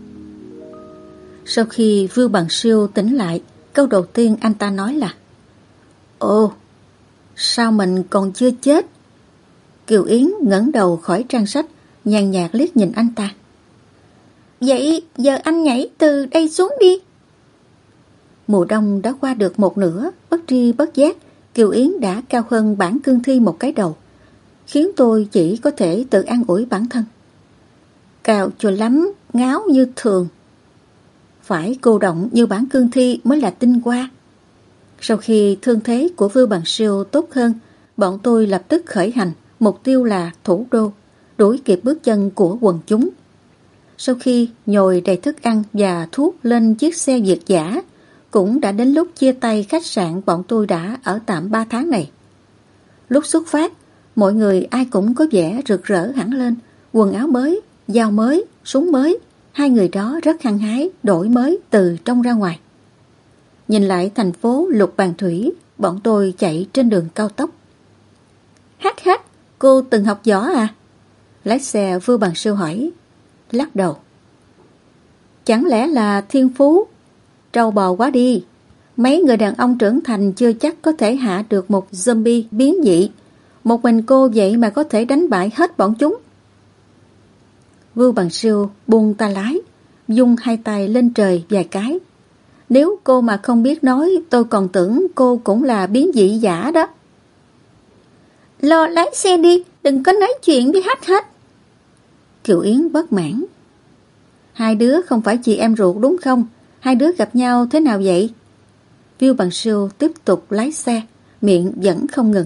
Sau khi Vưu Bằng Siêu tỉnh lại, câu đầu tiên anh ta nói là: Ồ, sao mình còn chưa chết? Kiều Yến ngẩng đầu khỏi trang sách, nhàn nhạt liếc nhìn anh ta. Vậy giờ anh nhảy từ đây xuống đi. Mùa đông đã qua được một nửa, bất tri bất giác Kiều Yến đã cao hơn bản cương thi một cái đầu, khiến tôi chỉ có thể tự an ủi bản thân. Cao cho lắm, ngáo như thường. Phải cô động như bản cương thi mới là tinh hoa. Sau khi thương thế của Vưu Bằng Siêu tốt hơn, bọn tôi lập tức khởi hành, mục tiêu là thủ đô, đuổi kịp bước chân của quần chúng. Sau khi nhồi đầy thức ăn và thuốc lên chiếc xe việt dã, cũng đã đến lúc chia tay khách sạn bọn tôi đã ở tạm ba tháng này. Lúc xuất phát, mọi người ai cũng có vẻ rực rỡ hẳn lên, quần áo mới, dao mới, súng mới. Hai người đó rất hăng hái đổi mới từ trong ra ngoài. Nhìn lại thành phố Lục Bàn Thủy, bọn tôi chạy trên đường cao tốc. Hát hát, cô từng học võ à? Lái xe Vưu Bằng Siêu hỏi. Lắc đầu. Chẳng lẽ là thiên phú? Trâu bò quá đi. Mấy người đàn ông trưởng thành chưa chắc có thể hạ được một zombie biến dị. Một mình cô vậy mà có thể đánh bại hết bọn chúng. Vưu Bằng Siêu buông tay lái, dung hai tay lên trời vài cái. Nếu cô mà không biết nói, tôi còn tưởng cô cũng là biến dị giả đó. Lo lái xe đi, đừng có nói chuyện với Hát hết. Kiều Yến bất mãn. Hai đứa không phải chị em ruột đúng không? Hai đứa gặp nhau thế nào vậy? Vưu Bằng Siêu tiếp tục lái xe, miệng vẫn không ngừng.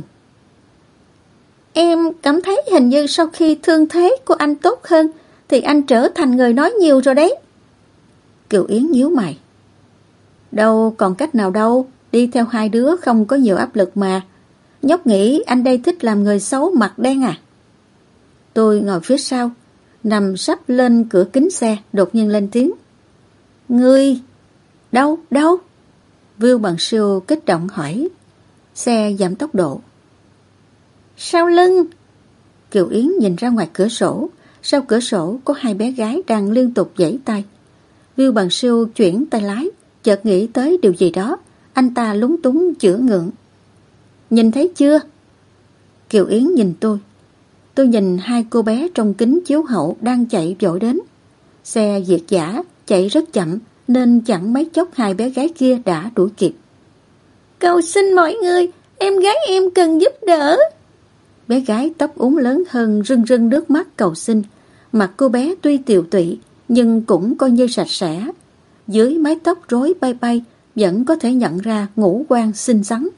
Em cảm thấy hình như sau khi thương thế của anh tốt hơn thì anh trở thành người nói nhiều rồi đấy. Kiều Yến nhíu mày. Đâu còn cách nào đâu, đi theo hai đứa không có nhiều áp lực mà. Nhóc nghĩ anh đây thích làm người xấu mặt đen à? Tôi ngồi phía sau, nằm sắp lên cửa kính xe, đột nhiên lên tiếng. Ngươi... Đâu, đâu? Vưu Bằng Siêu kích động hỏi. Xe giảm tốc độ. Sau lưng. Kiều Yến nhìn ra ngoài cửa sổ. Sau cửa sổ có hai bé gái đang liên tục giãy tay. Vưu Bằng Siêu chuyển tay lái, chợt nghĩ tới điều gì đó. Anh ta lúng túng chữa ngượng. Nhìn thấy chưa? Kiều Yến nhìn tôi. Tôi nhìn hai cô bé trong kính chiếu hậu đang chạy vội đến. Xe việt dã, chạy rất chậm, nên chẳng mấy chốc hai bé gái kia đã đuổi kịp. Cầu xin mọi người, em gái em cần giúp đỡ. Bé gái tóc úng lớn hơn rưng rưng nước mắt cầu xin. Mặt cô bé tuy tiều tụy, nhưng cũng coi như sạch sẽ. Dưới mái tóc rối bay bay, vẫn có thể nhận ra ngũ quan xinh xắn.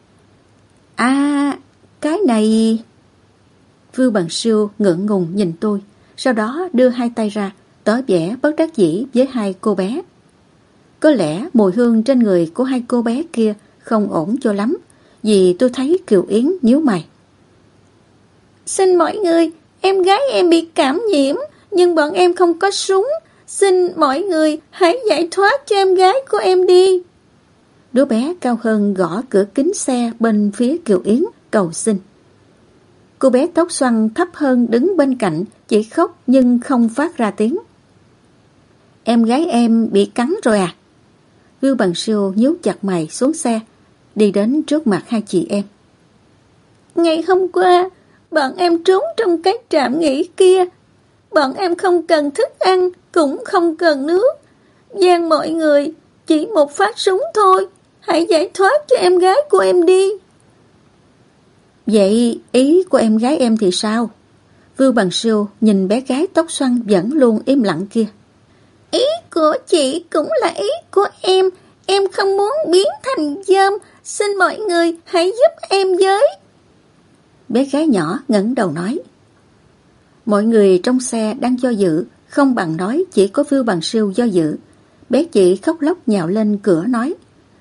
À, cái này... Vưu Bằng Siêu ngượng ngùng nhìn tôi, sau đó đưa hai tay ra, tỏ vẻ bất đắc dĩ với hai cô bé. Có lẽ mùi hương trên người của hai cô bé kia không ổn cho lắm, vì tôi thấy Kiều Yến nhíu mày. Xin mọi người, em gái em bị cảm nhiễm, nhưng bọn em không có súng. Xin mọi người hãy giải thoát cho em gái của em đi. Đứa bé cao hơn gõ cửa kính xe bên phía Kiều Yến cầu xin. Cô bé tóc xoăn thấp hơn đứng bên cạnh, chỉ khóc nhưng không phát ra tiếng. Em gái em bị cắn rồi à? Vưu Bằng Siêu nhíu chặt mày xuống xe, đi đến trước mặt hai chị em. Ngày hôm qua, bọn em trốn trong cái trạm nghỉ kia. Bọn em không cần thức ăn, cũng không cần nước. Gian mọi người, chỉ một phát súng thôi. Hãy giải thoát cho em gái của em đi. Vậy ý của em gái em thì sao? Vưu Bằng Siêu nhìn bé gái tóc xoăn vẫn luôn im lặng kia. Ý của chị cũng là ý của em. Em không muốn biến thành dơm. Xin mọi người hãy giúp em với. Bé gái nhỏ ngẩng đầu nói. Mọi người trong xe đang do dự, không bằng nói, chỉ có Vưu Bằng Siêu do dự. Bé chị khóc lóc nhào lên cửa nói.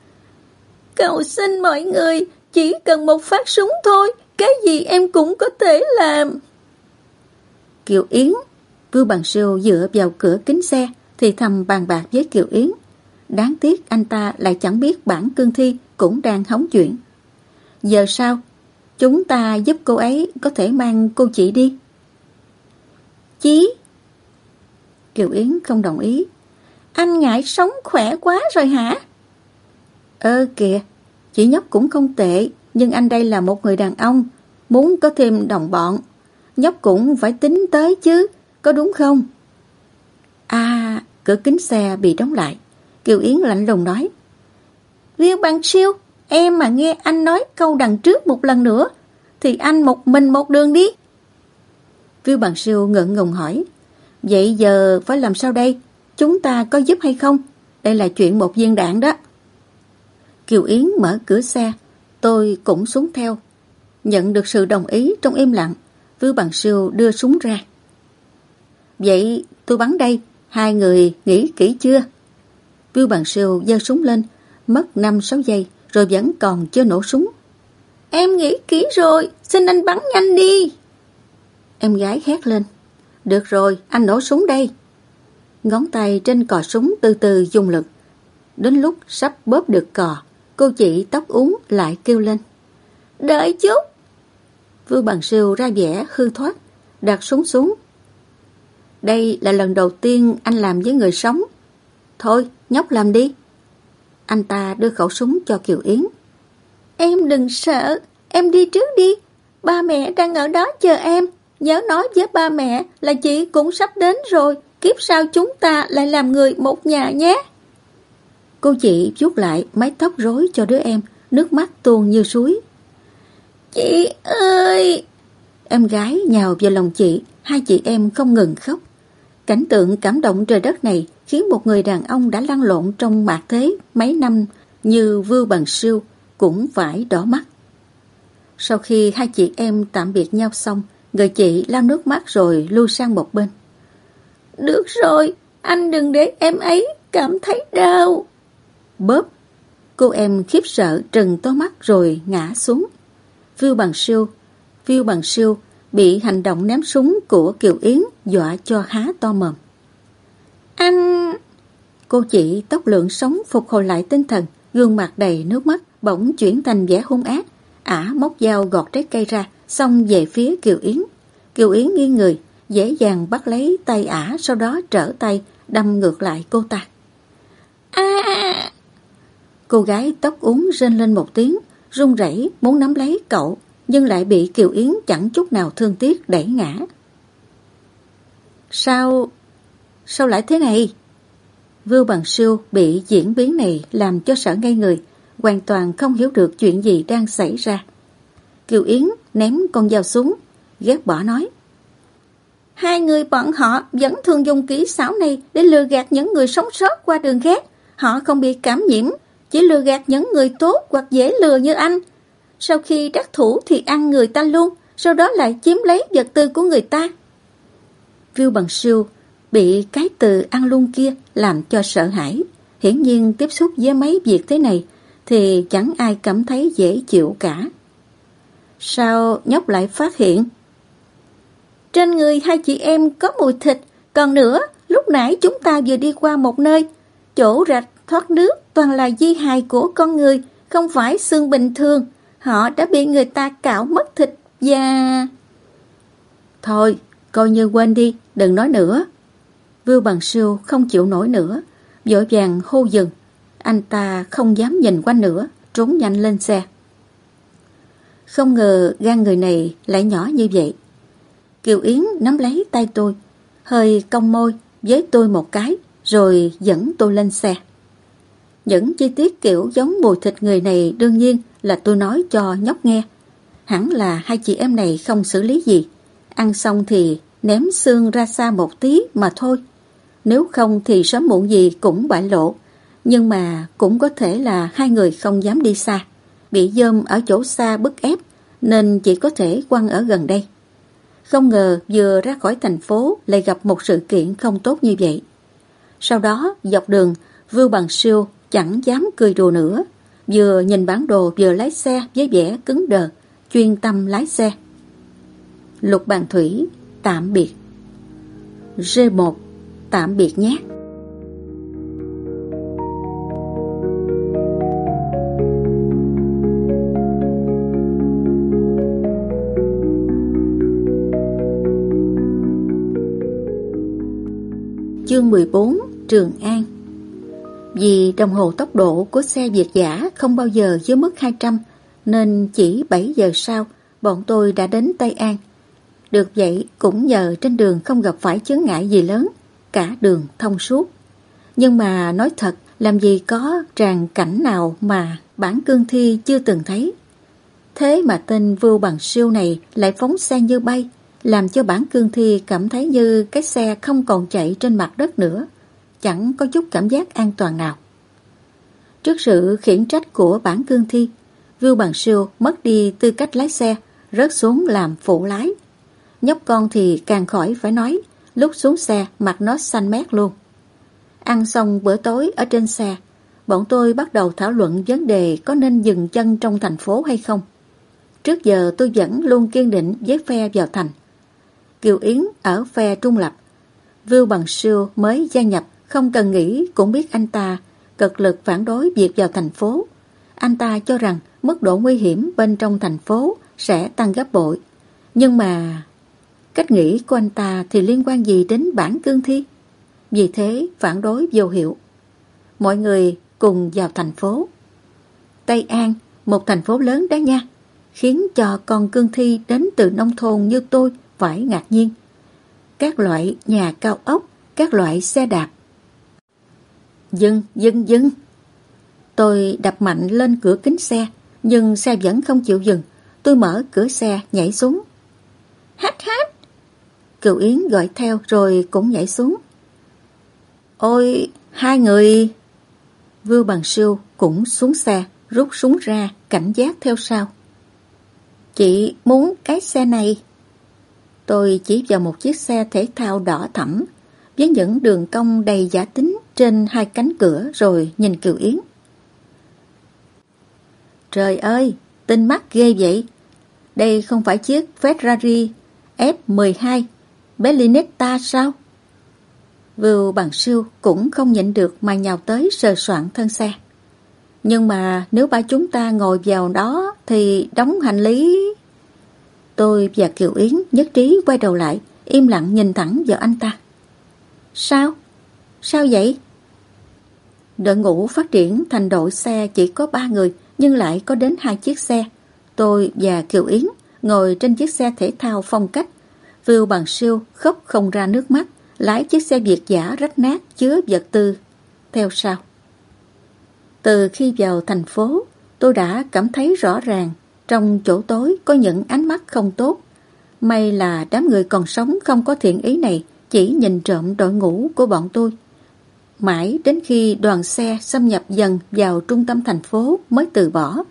Cầu xin mọi người, chỉ cần một phát súng thôi, cái gì em cũng có thể làm. Kiều Yến. Vưu Bằng Siêu dựa vào cửa kính xe thì thầm bàn bạc với Kiều Yến. Đáng tiếc anh ta lại chẳng biết bản cương thi cũng đang hóng chuyện. Giờ sao? Chúng ta giúp cô ấy có thể mang cô chị đi. Chí. Kiều Yến không đồng ý. Anh ngại sống khỏe quá rồi hả? Ơ kìa, chị nhóc cũng không tệ, nhưng anh đây là một người đàn ông, muốn có thêm đồng bọn. Nhóc cũng phải tính tới chứ, có đúng không? À, cửa kính xe bị đóng lại. Kiều Yến lạnh lùng nói. Vưu Bằng Siêu, em mà nghe anh nói câu đằng trước một lần nữa, thì anh một mình một đường đi. Vưu Bằng Siêu ngượng ngùng hỏi. Vậy giờ phải làm sao đây? Chúng ta có giúp hay không? Đây là chuyện một viên đạn đó. Kiều Yến mở cửa xe, tôi cũng xuống theo. Nhận được sự đồng ý trong im lặng, Vưu Bằng Siêu đưa súng ra. Vậy tôi bắn đây, hai người nghĩ kỹ chưa? Vưu Bằng Siêu giơ súng lên, mất năm sáu giây rồi vẫn còn chưa nổ súng. Em nghĩ kỹ rồi, xin anh bắn nhanh đi. Em gái hét lên. Được rồi, anh nổ súng đây. Ngón tay trên cò súng từ từ dùng lực. Đến lúc sắp bóp được cò, cô chị tóc úng lại kêu lên. Đợi chút. Vưu Bằng Siêu ra vẻ hư thoát, đặt súng xuống. Đây là lần đầu tiên anh làm với người sống. Thôi, nhóc làm đi. Anh ta đưa khẩu súng cho Kiều Yến. Em đừng sợ, em đi trước đi. Ba mẹ đang ở đó chờ em. Nhớ nói với ba mẹ là chị cũng sắp đến rồi. Kiếp sau chúng ta lại làm người một nhà nhé. Cô chị vuốt lại mái tóc rối cho đứa em, nước mắt tuôn như suối. Chị ơi! Em gái nhào vào lòng chị, hai chị em không ngừng khóc. Cảnh tượng cảm động trời đất này khiến một người đàn ông đã lăn lộn trong mạt thế mấy năm như Vưu Bằng Siêu cũng phải đỏ mắt. Sau khi hai chị em tạm biệt nhau xong, người chị lau nước mắt rồi lui sang một bên. Được rồi, anh đừng để em ấy cảm thấy đau. Bóp. Cô em khiếp sợ trừng to mắt rồi ngã xuống. Viu Bằng Siêu, Viu Bằng Siêu bị hành động ném súng của Kiều Yến dọa cho há to mồm. Anh... Cô chị tóc lượn sống phục hồi lại tinh thần, gương mặt đầy nước mắt bỗng chuyển thành vẻ hung ác. Ả móc dao gọt trái cây ra, xông về phía Kiều Yến. Kiều Yến nghiêng người, dễ dàng bắt lấy tay Ả, sau đó trở tay đâm ngược lại cô ta. A! À! Cô gái tóc úng rên lên một tiếng, run rẩy muốn nắm lấy cậu, nhưng lại bị Kiều Yến chẳng chút nào thương tiếc đẩy ngã. Sao... sao lại thế này? Viu Bằng Siêu bị diễn biến này làm cho sợ ngây người, hoàn toàn không hiểu được chuyện gì đang xảy ra. Kiều Yến ném con dao xuống, ghét bỏ nói. Hai người bọn họ vẫn thường dùng kỹ xảo này để lừa gạt những người sống sót qua đường khác. Họ không bị cảm nhiễm, chỉ lừa gạt những người tốt hoặc dễ lừa như anh. Sau khi đắc thủ thì ăn người ta luôn, sau đó lại chiếm lấy vật tư của người ta. Viu Bằng Siêu bị cái từ ăn luôn kia làm cho sợ hãi. Hiển nhiên tiếp xúc với mấy việc thế này thì chẳng ai cảm thấy dễ chịu cả. Sao nhóc lại phát hiện? Trên người hai chị em có mùi thịt. Còn nữa, lúc nãy chúng ta vừa đi qua một nơi, chỗ rạch thoát nước toàn là di hài của con người, không phải xương bình thường. Họ đã bị người ta cạo mất thịt và... Thôi, coi như quên đi, đừng nói nữa. Viu Bằng Siêu không chịu nổi nữa, vội vàng hô dừng. Anh ta không dám nhìn quanh nữa, trốn nhanh lên xe. Không ngờ gan người này lại nhỏ như vậy. Kiều Yến nắm lấy tay tôi, hơi cong môi với tôi một cái, rồi dẫn tôi lên xe. Những chi tiết kiểu giống mùi thịt người này đương nhiên là tôi nói cho nhóc nghe. Hẳn là hai chị em này không xử lý gì, ăn xong thì ném xương ra xa một tí mà thôi. Nếu không thì sớm muộn gì cũng bại lộ. Nhưng mà cũng có thể là hai người không dám đi xa, bị dôm ở chỗ xa bức ép, nên chỉ có thể quăng ở gần đây. Không ngờ vừa ra khỏi thành phố lại gặp một sự kiện không tốt như vậy. Sau đó dọc đường, Viu Bằng Siêu chẳng dám cười đùa nữa, vừa nhìn bản đồ vừa lái xe với vẻ cứng đờ, chuyên tâm lái xe. Lục Bàn Thủy, tạm biệt. rờ một, tạm biệt nhé. Chương mười bốn, Trường An. Vì đồng hồ tốc độ của xe Việt dã không bao giờ dưới mức hai trăm, nên chỉ bảy giờ sau, bọn tôi đã đến Tây An. Được vậy cũng nhờ trên đường không gặp phải chướng ngại gì lớn, cả đường thông suốt. Nhưng mà nói thật, làm gì có tràng cảnh nào mà bản cương thi chưa từng thấy. Thế mà tên Viu Bằng Siêu này lại phóng xe như bay, làm cho bản cương thi cảm thấy như cái xe không còn chạy trên mặt đất nữa, chẳng có chút cảm giác an toàn nào. Trước sự khiển trách của bản cương thi, Viu Bằng Siêu mất đi tư cách lái xe, rớt xuống làm phụ lái. Nhóc con thì càng khỏi phải nói, lúc xuống xe mặt nó xanh mét luôn. Ăn xong bữa tối ở trên xe, bọn tôi bắt đầu thảo luận vấn đề có nên dừng chân trong thành phố hay không. Trước giờ tôi vẫn luôn kiên định với phe vào thành. Kiều Yến ở phe trung lập. Viu Bằng Siêu mới gia nhập, không cần nghĩ cũng biết anh ta cực lực phản đối việc vào thành phố. Anh ta cho rằng mức độ nguy hiểm bên trong thành phố sẽ tăng gấp bội. Nhưng mà cách nghĩ của anh ta thì liên quan gì đến bản cương thi? Vì thế phản đối vô hiệu. Mọi người cùng vào thành phố. Tây An, một thành phố lớn đó nha, khiến cho con cương thi đến từ nông thôn như tôi phải ngạc nhiên. Các loại nhà cao ốc, các loại xe đạp. Dừng, dừng, dừng. Tôi đập mạnh lên cửa kính xe, nhưng xe vẫn không chịu dừng. Tôi mở cửa xe nhảy xuống. Hát hát. Kiều Yến gọi theo rồi cũng nhảy xuống. Ôi, hai người. Viu Bằng Siêu cũng xuống xe, rút súng ra, cảnh giác theo sau. Chị muốn cái xe này. Tôi chỉ vào một chiếc xe thể thao đỏ thẫm với những đường cong đầy giả tính trên hai cánh cửa, rồi nhìn Kiều Yến. Trời ơi, tinh mắt ghê vậy. Đây không phải chiếc Ferrari F mười hai Berlinetta sao? Vưu Bằng Siêu cũng không nhịn được mà nhào tới sờ soạng thân xe. Nhưng mà nếu ba chúng ta ngồi vào đó thì đóng hành lý... Tôi và Kiều Yến nhất trí quay đầu lại, im lặng nhìn thẳng vào anh ta. Sao? Sao vậy? Đội ngũ phát triển thành đội xe chỉ có ba người, nhưng lại có đến hai chiếc xe. Tôi và Kiều Yến ngồi trên chiếc xe thể thao phong cách. Vưu Bằng Siêu khóc không ra nước mắt, lái chiếc xe Việt dã rách nát chứa vật tư theo sau. Từ khi vào thành phố, tôi đã cảm thấy rõ ràng trong chỗ tối có những ánh mắt không tốt. May là đám người còn sống không có thiện ý này chỉ nhìn trộm đội ngũ của bọn tôi. Mãi đến khi đoàn xe xâm nhập dần vào trung tâm thành phố mới từ bỏ.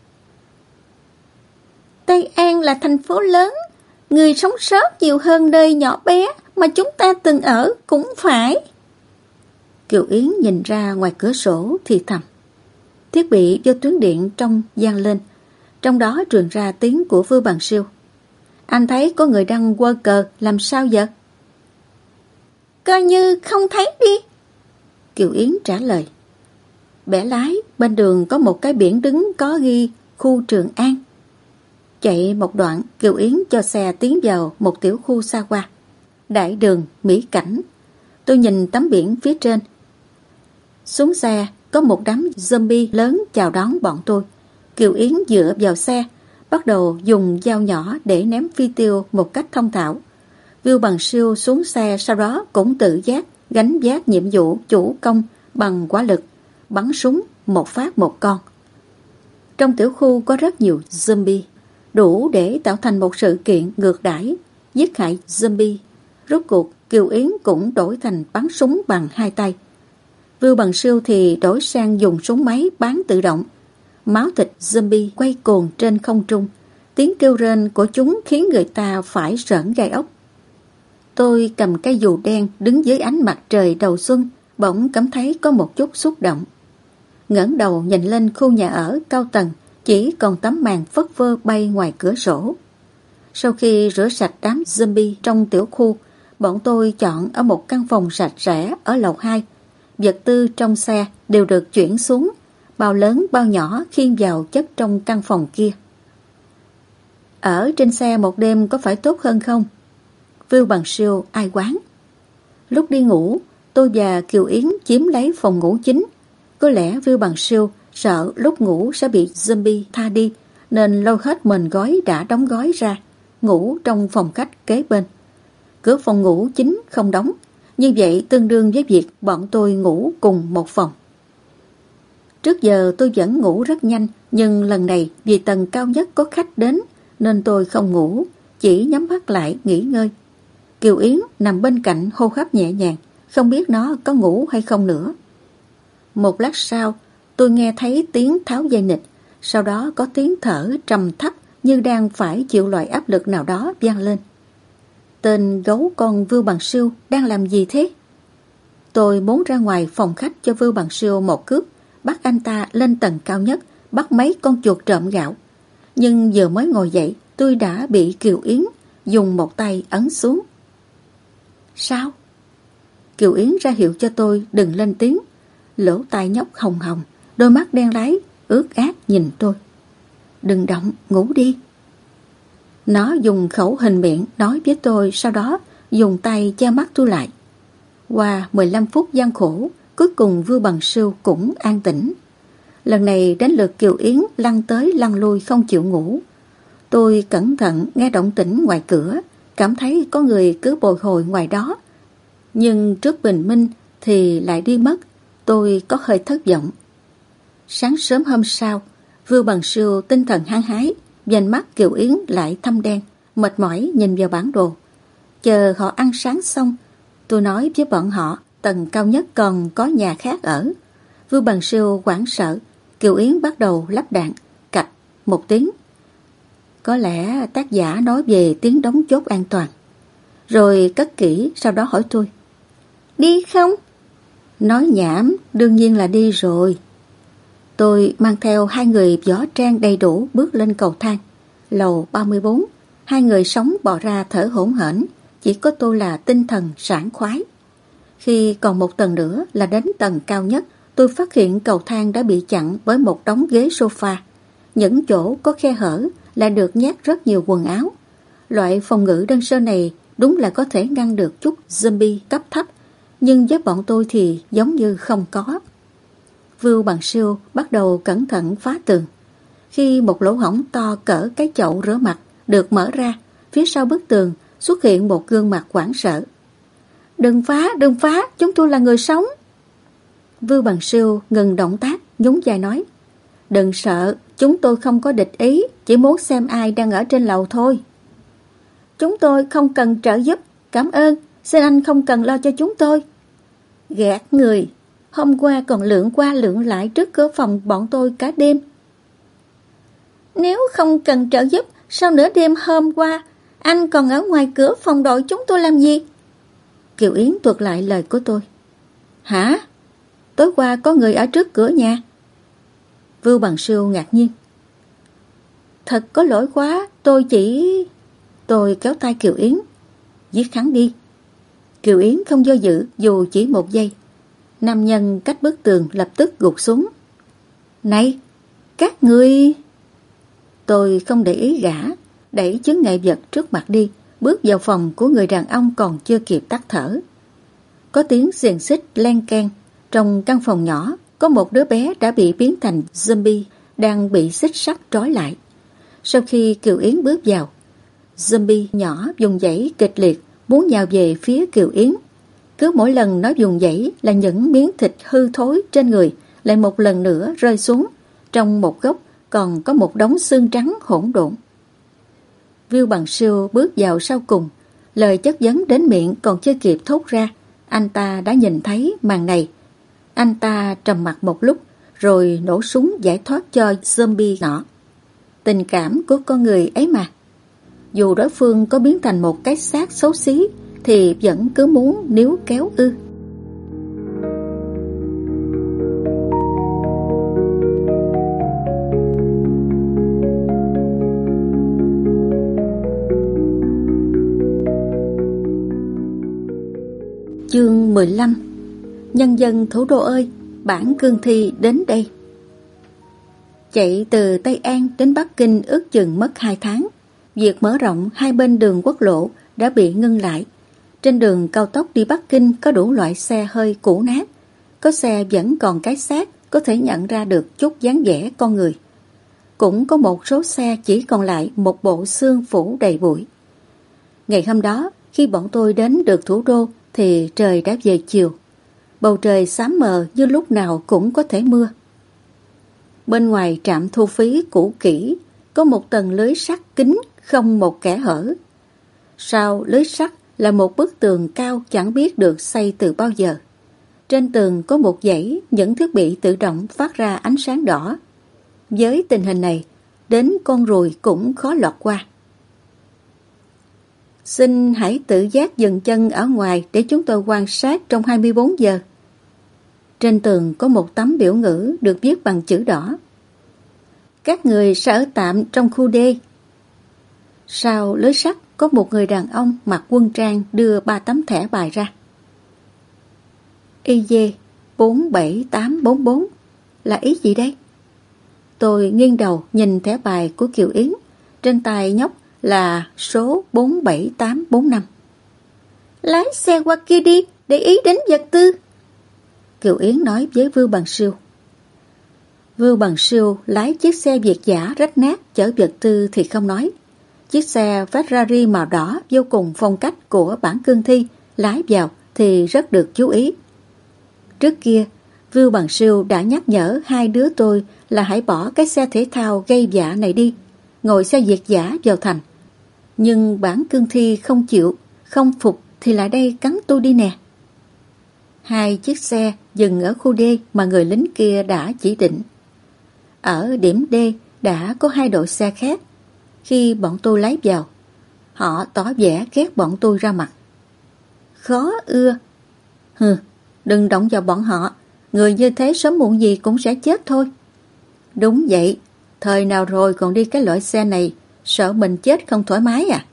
Tây An là thành phố lớn, người sống sót nhiều hơn nơi nhỏ bé mà chúng ta từng ở cũng phải. Kiều Yến nhìn ra ngoài cửa sổ thì thầm. Thiết bị vô tuyến điện trong vang lên, trong đó truyền ra tiếng của Vưu Bằng Siêu. Anh thấy có người đang quơ cờ, làm sao vậy? Coi như không thấy đi. Kiều Yến trả lời. Bẻ lái, bên đường có một cái biển đứng có ghi khu Trường An. Chạy một đoạn, Kiều Yến cho xe tiến vào một tiểu khu xa hoa. Đại đường, mỹ cảnh. Tôi nhìn tấm biển phía trên. Xuống xe, có một đám zombie lớn chào đón bọn tôi. Kiều Yến dựa vào xe, bắt đầu dùng dao nhỏ để ném phi tiêu một cách thông thạo. Vưu Bằng Siêu xuống xe sau đó cũng tự giác gánh vác nhiệm vụ chủ công bằng quả lực, bắn súng một phát một con. Trong tiểu khu có rất nhiều zombie, đủ để tạo thành một sự kiện ngược đãi, giết hại zombie. Rốt cuộc Kiều Yến cũng đổi thành bắn súng bằng hai tay. Vưu Bằng Siêu thì đổi sang dùng súng máy bán tự động. Máu thịt zombie quay cuồng trên không trung. Tiếng kêu rên của chúng khiến người ta phải rợn gai ốc. Tôi cầm cây dù đen đứng dưới ánh mặt trời đầu xuân, bỗng cảm thấy có một chút xúc động. Ngẩng đầu nhìn lên khu nhà ở cao tầng, chỉ còn tấm màn phất phơ bay ngoài cửa sổ. Sau khi rửa sạch đám zombie trong tiểu khu, bọn tôi chọn ở một căn phòng sạch sẽ ở lầu hai. Vật tư trong xe đều được chuyển xuống, bao lớn bao nhỏ khiêng vào chất trong căn phòng kia. Ở trên xe một đêm có phải tốt hơn không? Vưu Bằng Siêu ai quán. Lúc đi ngủ, tôi và Kiều Yến chiếm lấy phòng ngủ chính. Có lẽ Vưu Bằng Siêu sợ lúc ngủ sẽ bị zombie tha đi, nên lôi hết mền gói đã đóng gói ra, ngủ trong phòng khách kế bên. Cửa phòng ngủ chính không đóng, như vậy tương đương với việc bọn tôi ngủ cùng một phòng. Trước giờ tôi vẫn ngủ rất nhanh, nhưng lần này vì tầng cao nhất có khách đến nên tôi không ngủ, chỉ nhắm mắt lại nghỉ ngơi. Kiều Yến nằm bên cạnh hô hấp nhẹ nhàng, không biết nó có ngủ hay không nữa. Một lát sau, tôi nghe thấy tiếng tháo dây nịt, sau đó có tiếng thở trầm thấp như đang phải chịu loại áp lực nào đó vang lên. Tên gấu con Vưu Bằng Siêu đang làm gì thế? Tôi muốn ra ngoài phòng khách cho Vưu Bằng Siêu một cước, bắt anh ta lên tầng cao nhất, bắt mấy con chuột trộm gạo. Nhưng vừa mới ngồi dậy, tôi đã bị Kiều Yến dùng một tay ấn xuống. Sao? Kiều Yến ra hiệu cho tôi đừng lên tiếng. Lỗ tai nhóc hồng hồng, đôi mắt đen láy, ướt át nhìn tôi. Đừng động, ngủ đi. Nó dùng khẩu hình miệng nói với tôi, sau đó dùng tay che mắt tôi lại. Qua mười lăm phút gian khổ, cuối cùng Vưu Bằng Siêu cũng an tĩnh. Lần này đến lượt Kiều Yến lăn tới lăn lui không chịu ngủ. Tôi cẩn thận nghe động tĩnh ngoài cửa, cảm thấy có người cứ bồi hồi ngoài đó. Nhưng trước bình minh thì lại đi mất, tôi có hơi thất vọng. Sáng sớm hôm sau, Vưu Bằng Siêu tinh thần hăng hái, vành mắt Kiều Yến lại thâm đen, mệt mỏi nhìn vào bản đồ. Chờ họ ăn sáng xong, tôi nói với bọn họ tầng cao nhất còn có nhà khác ở. Vưu Bằng Siêu hoảng sợ, Kiều Yến bắt đầu lắp đạn, cạch một tiếng. Có lẽ tác giả nói về tiếng đóng chốt an toàn. Rồi cất kỹ, sau đó hỏi tôi. Đi không? Nói nhảm, đương nhiên là đi rồi. Tôi mang theo hai người võ trang đầy đủ bước lên cầu thang. Lầu ba mươi bốn, hai người sống bò ra thở hổn hển, chỉ có tôi là tinh thần sảng khoái. Khi còn một tầng nữa là đến tầng cao nhất, tôi phát hiện cầu thang đã bị chặn với một đống ghế sofa. Những chỗ có khe hở lại được nhét rất nhiều quần áo. Loại phòng ngự đơn sơ này đúng là có thể ngăn được chút zombie cấp thấp, nhưng với bọn tôi thì giống như không có. Vưu Bằng Siêu bắt đầu cẩn thận phá tường. Khi một lỗ hổng to cỡ cái chậu rửa mặt được mở ra, phía sau bức tường xuất hiện một gương mặt hoảng sợ. Đừng phá, đừng phá, chúng tôi là người sống. Vưu Bằng Siêu ngừng động tác, nhún vai nói, đừng sợ, chúng tôi không có địch ý, chỉ muốn xem ai đang ở trên lầu thôi. Chúng tôi không cần trợ giúp, cảm ơn, xin anh không cần lo cho chúng tôi. Gạt người, hôm qua còn lượn qua lượn lại trước cửa phòng bọn tôi cả đêm. Nếu không cần trợ giúp, sao nửa đêm hôm qua anh còn ở ngoài cửa phòng đội chúng tôi làm gì? Kiều Yến thuật lại lời của tôi. Hả? Tối qua có người ở trước cửa nhà. Vưu Bằng Siêu ngạc nhiên. Thật có lỗi quá, tôi chỉ... Tôi kéo tay Kiều Yến. Giết hắn đi. Kiều Yến không do dự dù chỉ một giây. Nam nhân cách bức tường lập tức gục xuống. Này, các ngươi... Tôi không để ý gã, đẩy chướng ngại vật trước mặt đi, bước vào phòng của người đàn ông còn chưa kịp tắt thở. Có tiếng xiềng xích len keng. Trong căn phòng nhỏ, có một đứa bé đã bị biến thành zombie, đang bị xích sắt trói lại. Sau khi Kiều Yến bước vào, zombie nhỏ vùng vẫy kịch liệt, muốn nhào về phía Kiều Yến. Cứ mỗi lần nó vùng vẫy là những miếng thịt hư thối trên người lại một lần nữa rơi xuống. Trong một góc còn có một đống xương trắng hỗn độn. Vưu Bằng Siêu bước vào sau cùng, lời chất vấn đến miệng còn chưa kịp thốt ra, anh ta đã nhìn thấy màn này. Anh ta trầm mặc một lúc rồi nổ súng giải thoát cho zombie nhỏ. Tình cảm của con người ấy mà. Dù đối phương có biến thành một cái xác xấu xí thì vẫn cứ muốn níu kéo ư. Chương mười lăm. Nhân dân thủ đô ơi, bản cương thi đến đây. Chạy từ Tây An đến Bắc Kinh ước chừng mất hai tháng. Việc mở rộng hai bên đường quốc lộ đã bị ngưng lại. Trên đường cao tốc đi Bắc Kinh có đủ loại xe hơi cũ nát. Có xe vẫn còn cái xác, có thể nhận ra được chút dáng vẻ con người. Cũng có một số xe chỉ còn lại một bộ xương phủ đầy bụi. Ngày hôm đó, khi bọn tôi đến được thủ đô thì trời đã về chiều. Bầu trời xám mờ như lúc nào cũng có thể mưa. Bên ngoài trạm thu phí cũ kỹ có một tầng lưới sắt kín không một kẽ hở. Sau lưới sắt là một bức tường cao chẳng biết được xây từ bao giờ. Trên tường có một dãy những thiết bị tự động phát ra ánh sáng đỏ. Với tình hình này, đến con ruồi cũng khó lọt qua. Xin hãy tự giác dừng chân ở ngoài để chúng tôi quan sát trong hai mươi bốn giờ. Trên tường có một tấm biểu ngữ được viết bằng chữ đỏ. Các người sẽ ở tạm trong khu D. Sau lưới sắt có một người đàn ông mặc quân trang đưa ba tấm thẻ bài ra. I D bốn bảy tám bốn bốn là ý gì đây? Tôi nghiêng đầu nhìn thẻ bài của Kiều Yến. Trên tay nhóc là số bốn bảy tám bốn năm. Lái xe qua kia đi, để ý đến vật tư. Kiều Yến nói với Vưu Bằng Siêu. Vưu Bằng Siêu lái chiếc xe Việt giả rách nát chở vật tư thì không nói. Chiếc xe Ferrari màu đỏ vô cùng phong cách của bản cương thi lái vào thì rất được chú ý. Trước kia, Vưu Bằng Siêu đã nhắc nhở hai đứa tôi là hãy bỏ cái xe thể thao gây vạ này đi, ngồi xe Việt giả vào thành. Nhưng bản cương thi không chịu, không phục thì lại đây cắn tôi đi nè. Hai chiếc xe dừng ở khu D mà người lính kia đã chỉ định. Ở điểm D đã có hai đội xe khác. Khi bọn tôi lái vào, họ tỏ vẻ ghét bọn tôi ra mặt. Khó ưa. Hừ, đừng động vào bọn họ. Người như thế sớm muộn gì cũng sẽ chết thôi. Đúng vậy, thời nào rồi còn đi cái loại xe này, Sợ mình chết không thoải mái à?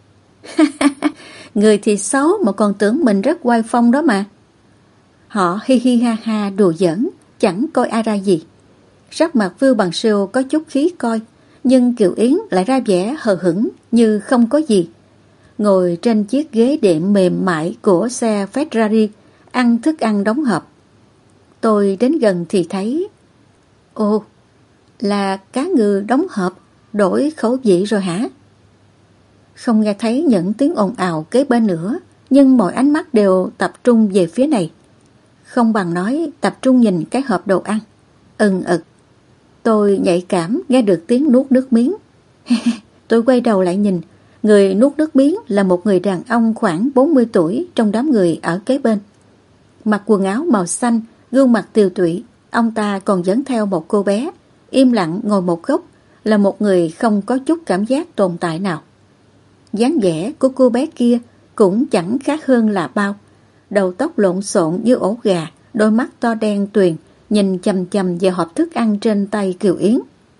Người thì xấu mà còn tưởng mình rất oai phong đó mà. Họ hi hi ha ha đùa giỡn, chẳng coi ai ra gì. Sắc mặt Vưu Bằng Siêu có chút khí coi, nhưng Kiều Yến lại ra vẻ hờ hững như không có gì. Ngồi trên chiếc ghế đệm mềm mại của xe Ferrari, ăn thức ăn đóng hộp. Tôi đến gần thì thấy, ồ, là cá ngừ đóng hộp, đổi khẩu vị rồi hả? Không nghe thấy những tiếng ồn ào kế bên nữa, nhưng mọi ánh mắt đều tập trung về phía này. Không bằng nói tập trung nhìn cái hộp đồ ăn. Ừng ực. Tôi nhạy cảm nghe được tiếng nuốt nước miếng. Tôi quay đầu lại nhìn. Người nuốt nước miếng là một người đàn ông khoảng bốn mươi tuổi trong đám người ở kế bên. Mặc quần áo màu xanh, gương mặt tiều tụy. Ông ta còn dẫn theo một cô bé, im lặng ngồi một góc, là một người không có chút cảm giác tồn tại nào. Dáng vẻ của cô bé kia cũng chẳng khác hơn là bao. Đầu tóc lộn xộn như ổ gà, đôi mắt to đen tuyền, nhìn chằm chằm vào hộp thức ăn trên tay Kiều Yến.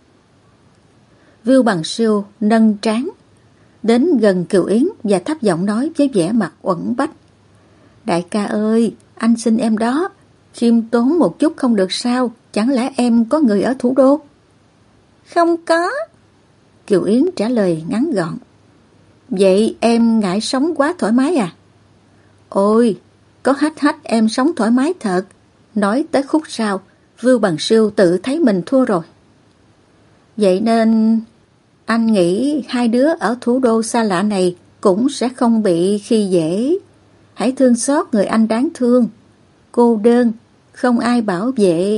Vưu Bằng Siêu nâng trán đến gần Kiều Yến và thấp giọng nói với vẻ mặt uẩn bách: Đại ca ơi, anh xin em đó, khiêm tốn một chút không được sao? Chẳng lẽ em có người ở thủ đô? Không có. Kiều Yến trả lời ngắn gọn. Vậy em ngại sống quá thoải mái à? Ôi, có hách hách em sống thoải mái thật. Nói tới khúc sau, Vưu Bằng Siêu tự thấy mình thua rồi. Vậy nên anh nghĩ hai đứa ở thủ đô xa lạ này cũng sẽ không bị khi dễ. Hãy thương xót người anh đáng thương. Cô đơn, không ai bảo vệ.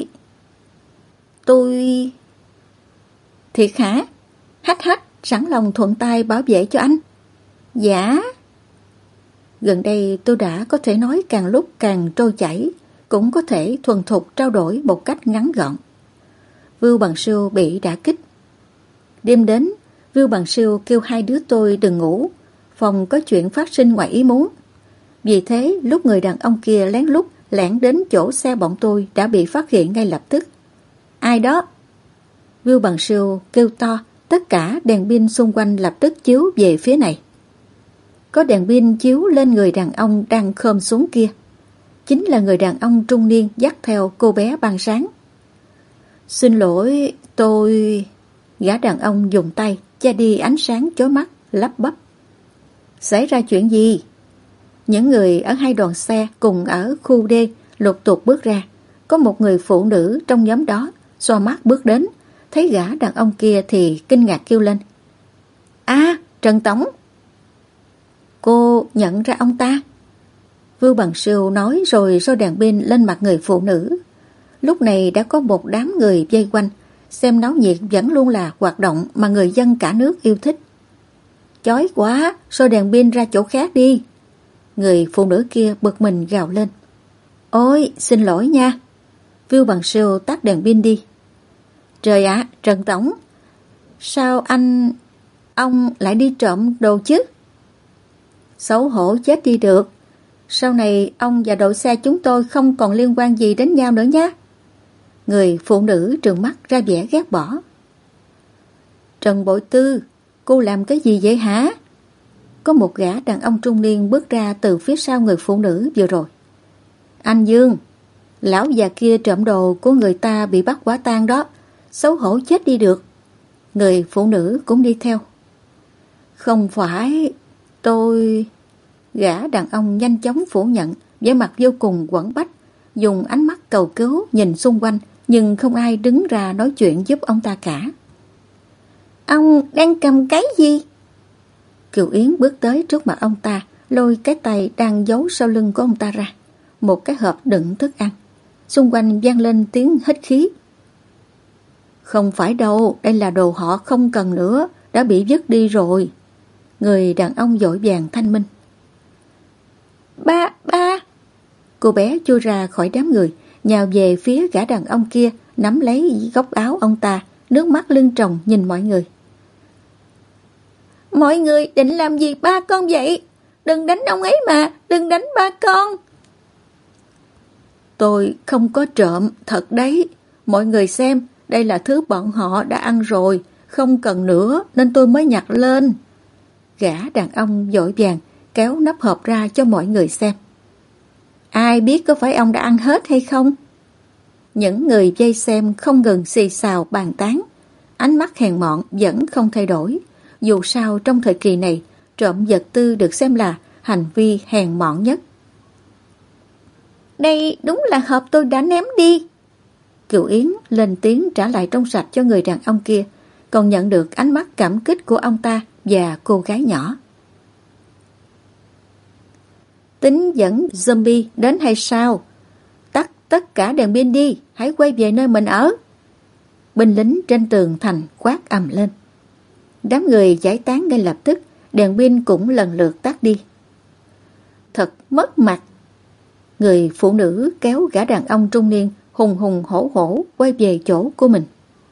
Tôi... Thiệt hả? Hách hách sẵn lòng thuận tay bảo vệ cho anh. Dạ. Gần đây tôi đã có thể nói càng lúc càng trôi chảy, cũng có thể thuần thục trao đổi một cách ngắn gọn. Vưu Bằng Siêu bị đả kích. Đêm đến, Vưu Bằng Siêu kêu hai đứa tôi đừng ngủ, phòng có chuyện phát sinh ngoài ý muốn. Vì thế, lúc người đàn ông kia lén lút lẻn đến chỗ xe bọn tôi đã bị phát hiện ngay lập tức. Ai đó? Vưu Bằng Siêu kêu to, tất cả đèn pin xung quanh lập tức chiếu về phía này. Có đèn pin chiếu lên người đàn ông đang khom xuống kia. Chính là người đàn ông trung niên dắt theo cô bé ban sáng. Xin lỗi, tôi... Gã đàn ông dùng tay che đi ánh sáng chói mắt, lắp bắp. Xảy ra chuyện gì? Những người ở hai đoàn xe cùng ở khu D lục tục bước ra. Có một người phụ nữ trong nhóm đó xoa mắt bước đến, thấy gã đàn ông kia thì kinh ngạc kêu lên. À, Trần Tổng! Cô nhận ra ông ta? Vưu Bằng Siêu nói rồi soi đèn pin lên mặt người phụ nữ. Lúc này đã có một đám người vây quanh, xem náo nhiệt vẫn luôn là hoạt động mà người dân cả nước yêu thích. Chói quá, soi đèn pin ra chỗ khác đi. Người phụ nữ kia bực mình gào lên. Ôi, xin lỗi nha. Vưu Bằng Siêu tắt đèn pin đi. Trời ạ, à, Trần Tổng, sao anh... ông lại đi trộm đồ chứ? Xấu hổ chết đi được. Sau này ông và đội xe chúng tôi không còn liên quan gì đến nhau nữa nhé. Người phụ nữ trừng mắt ra vẻ ghét bỏ. Trần Bội Tư, cô làm cái gì vậy hả? Có một gã đàn ông trung niên bước ra từ phía sau người phụ nữ vừa rồi. Anh Dương, lão già kia trộm đồ của người ta bị bắt quả tang đó, xấu hổ chết đi được. Người phụ nữ cũng đi theo. Không phải, tôi... Gã đàn ông nhanh chóng phủ nhận, vẻ mặt vô cùng quẫn bách, dùng ánh mắt cầu cứu nhìn xung quanh, nhưng không ai đứng ra nói chuyện giúp ông ta cả. Ông đang cầm cái gì? Kiều Yến bước tới trước mặt ông ta, lôi cái tay đang giấu sau lưng của ông ta ra. Một cái hộp đựng thức ăn. Xung quanh vang lên tiếng hít khí. Không phải đâu, đây là đồ họ không cần nữa, đã bị vứt đi rồi. Người đàn ông vội vàng thanh minh. Ba, ba! Cô bé chui ra khỏi đám người, nhào về phía gã đàn ông kia, nắm lấy góc áo ông ta, nước mắt lưng tròng nhìn mọi người. Mọi người định làm gì ba con vậy? Đừng đánh ông ấy mà, đừng đánh ba con. Tôi không có trộm, thật đấy. Mọi người xem, đây là thứ bọn họ đã ăn rồi, Không cần nữa nên tôi mới nhặt lên. Gã đàn ông vội vàng kéo nắp hộp ra cho mọi người xem. Ai biết có phải ông đã ăn hết hay không? Những người vây xem không ngừng xì xào bàn tán. Ánh mắt hèn mọn vẫn không thay đổi. Dù sao trong thời kỳ này, trộm vật tư được xem là hành vi hèn mọn nhất. Đây đúng là hộp tôi đã ném đi. Kiều Yến lên tiếng trả lại trong sạch cho người đàn ông kia, còn nhận được ánh mắt cảm kích của ông ta và cô gái nhỏ. Tính dẫn zombie đến hay sao? Tắt tất cả đèn pin đi, hãy quay về nơi mình ở. Binh lính trên tường thành quát ầm lên. Đám người giải tán ngay lập tức, đèn pin cũng lần lượt tắt đi. Thật mất mặt. Người phụ nữ kéo gã đàn ông trung niên hùng hùng hổ hổ quay về chỗ của mình.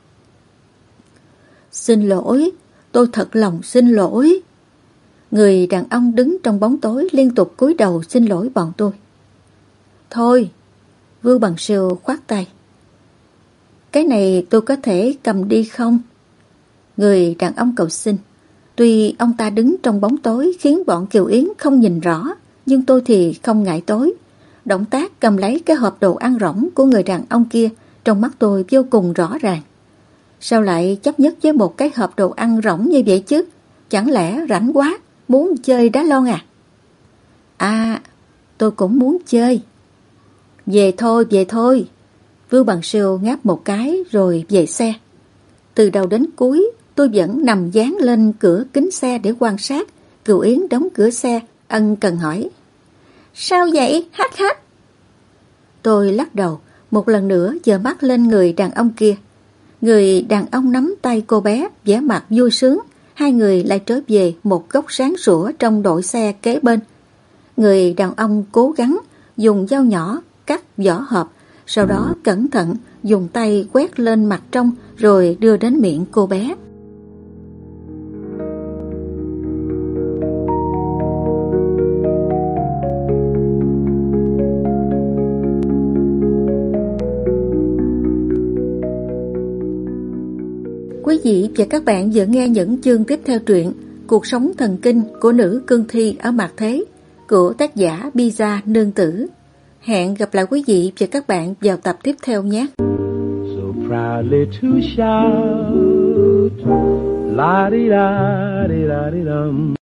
Xin lỗi, tôi thật lòng xin lỗi. Người đàn ông đứng trong bóng tối liên tục cúi đầu xin lỗi bọn tôi. Thôi, Vưu Bằng Siêu khoát tay. Cái này tôi có thể cầm đi không? Người đàn ông cầu xin. Tuy ông ta đứng trong bóng tối khiến bọn Kiều Yến không nhìn rõ, nhưng tôi thì không ngại tối. Động tác cầm lấy cái hộp đồ ăn rỗng của người đàn ông kia trong mắt tôi vô cùng rõ ràng. Sao lại chấp nhất với một cái hộp đồ ăn rỗng như vậy chứ? Chẳng lẽ rảnh quá, muốn chơi đá lon à? À, tôi cũng muốn chơi. Về thôi, về thôi. Vưu Bằng Siêu ngáp một cái rồi về xe. Từ đầu đến cuối, tôi vẫn nằm dán lên cửa kính xe để quan sát. Kiều Yến đóng cửa xe, ân cần hỏi. Sao vậy? Hát hát. Tôi lắc đầu, một lần nữa giơ mắt lên người đàn ông kia. Người đàn ông nắm tay cô bé, vẻ mặt vui sướng. Hai người lại trở về một góc sáng sủa trong đội xe kế bên. Người đàn ông cố gắng dùng dao nhỏ cắt vỏ hộp, sau đó cẩn thận dùng tay quét lên mặt trong rồi đưa đến miệng cô bé. Quý vị và các bạn vừa nghe những chương tiếp theo truyện Cuộc sống thần kinh của nữ cương thi ở mặt thế của tác giả Pizza Nương Tử. Hẹn gặp lại quý vị và các bạn vào tập tiếp theo nhé. So proudly to shout, la di da di da di dum.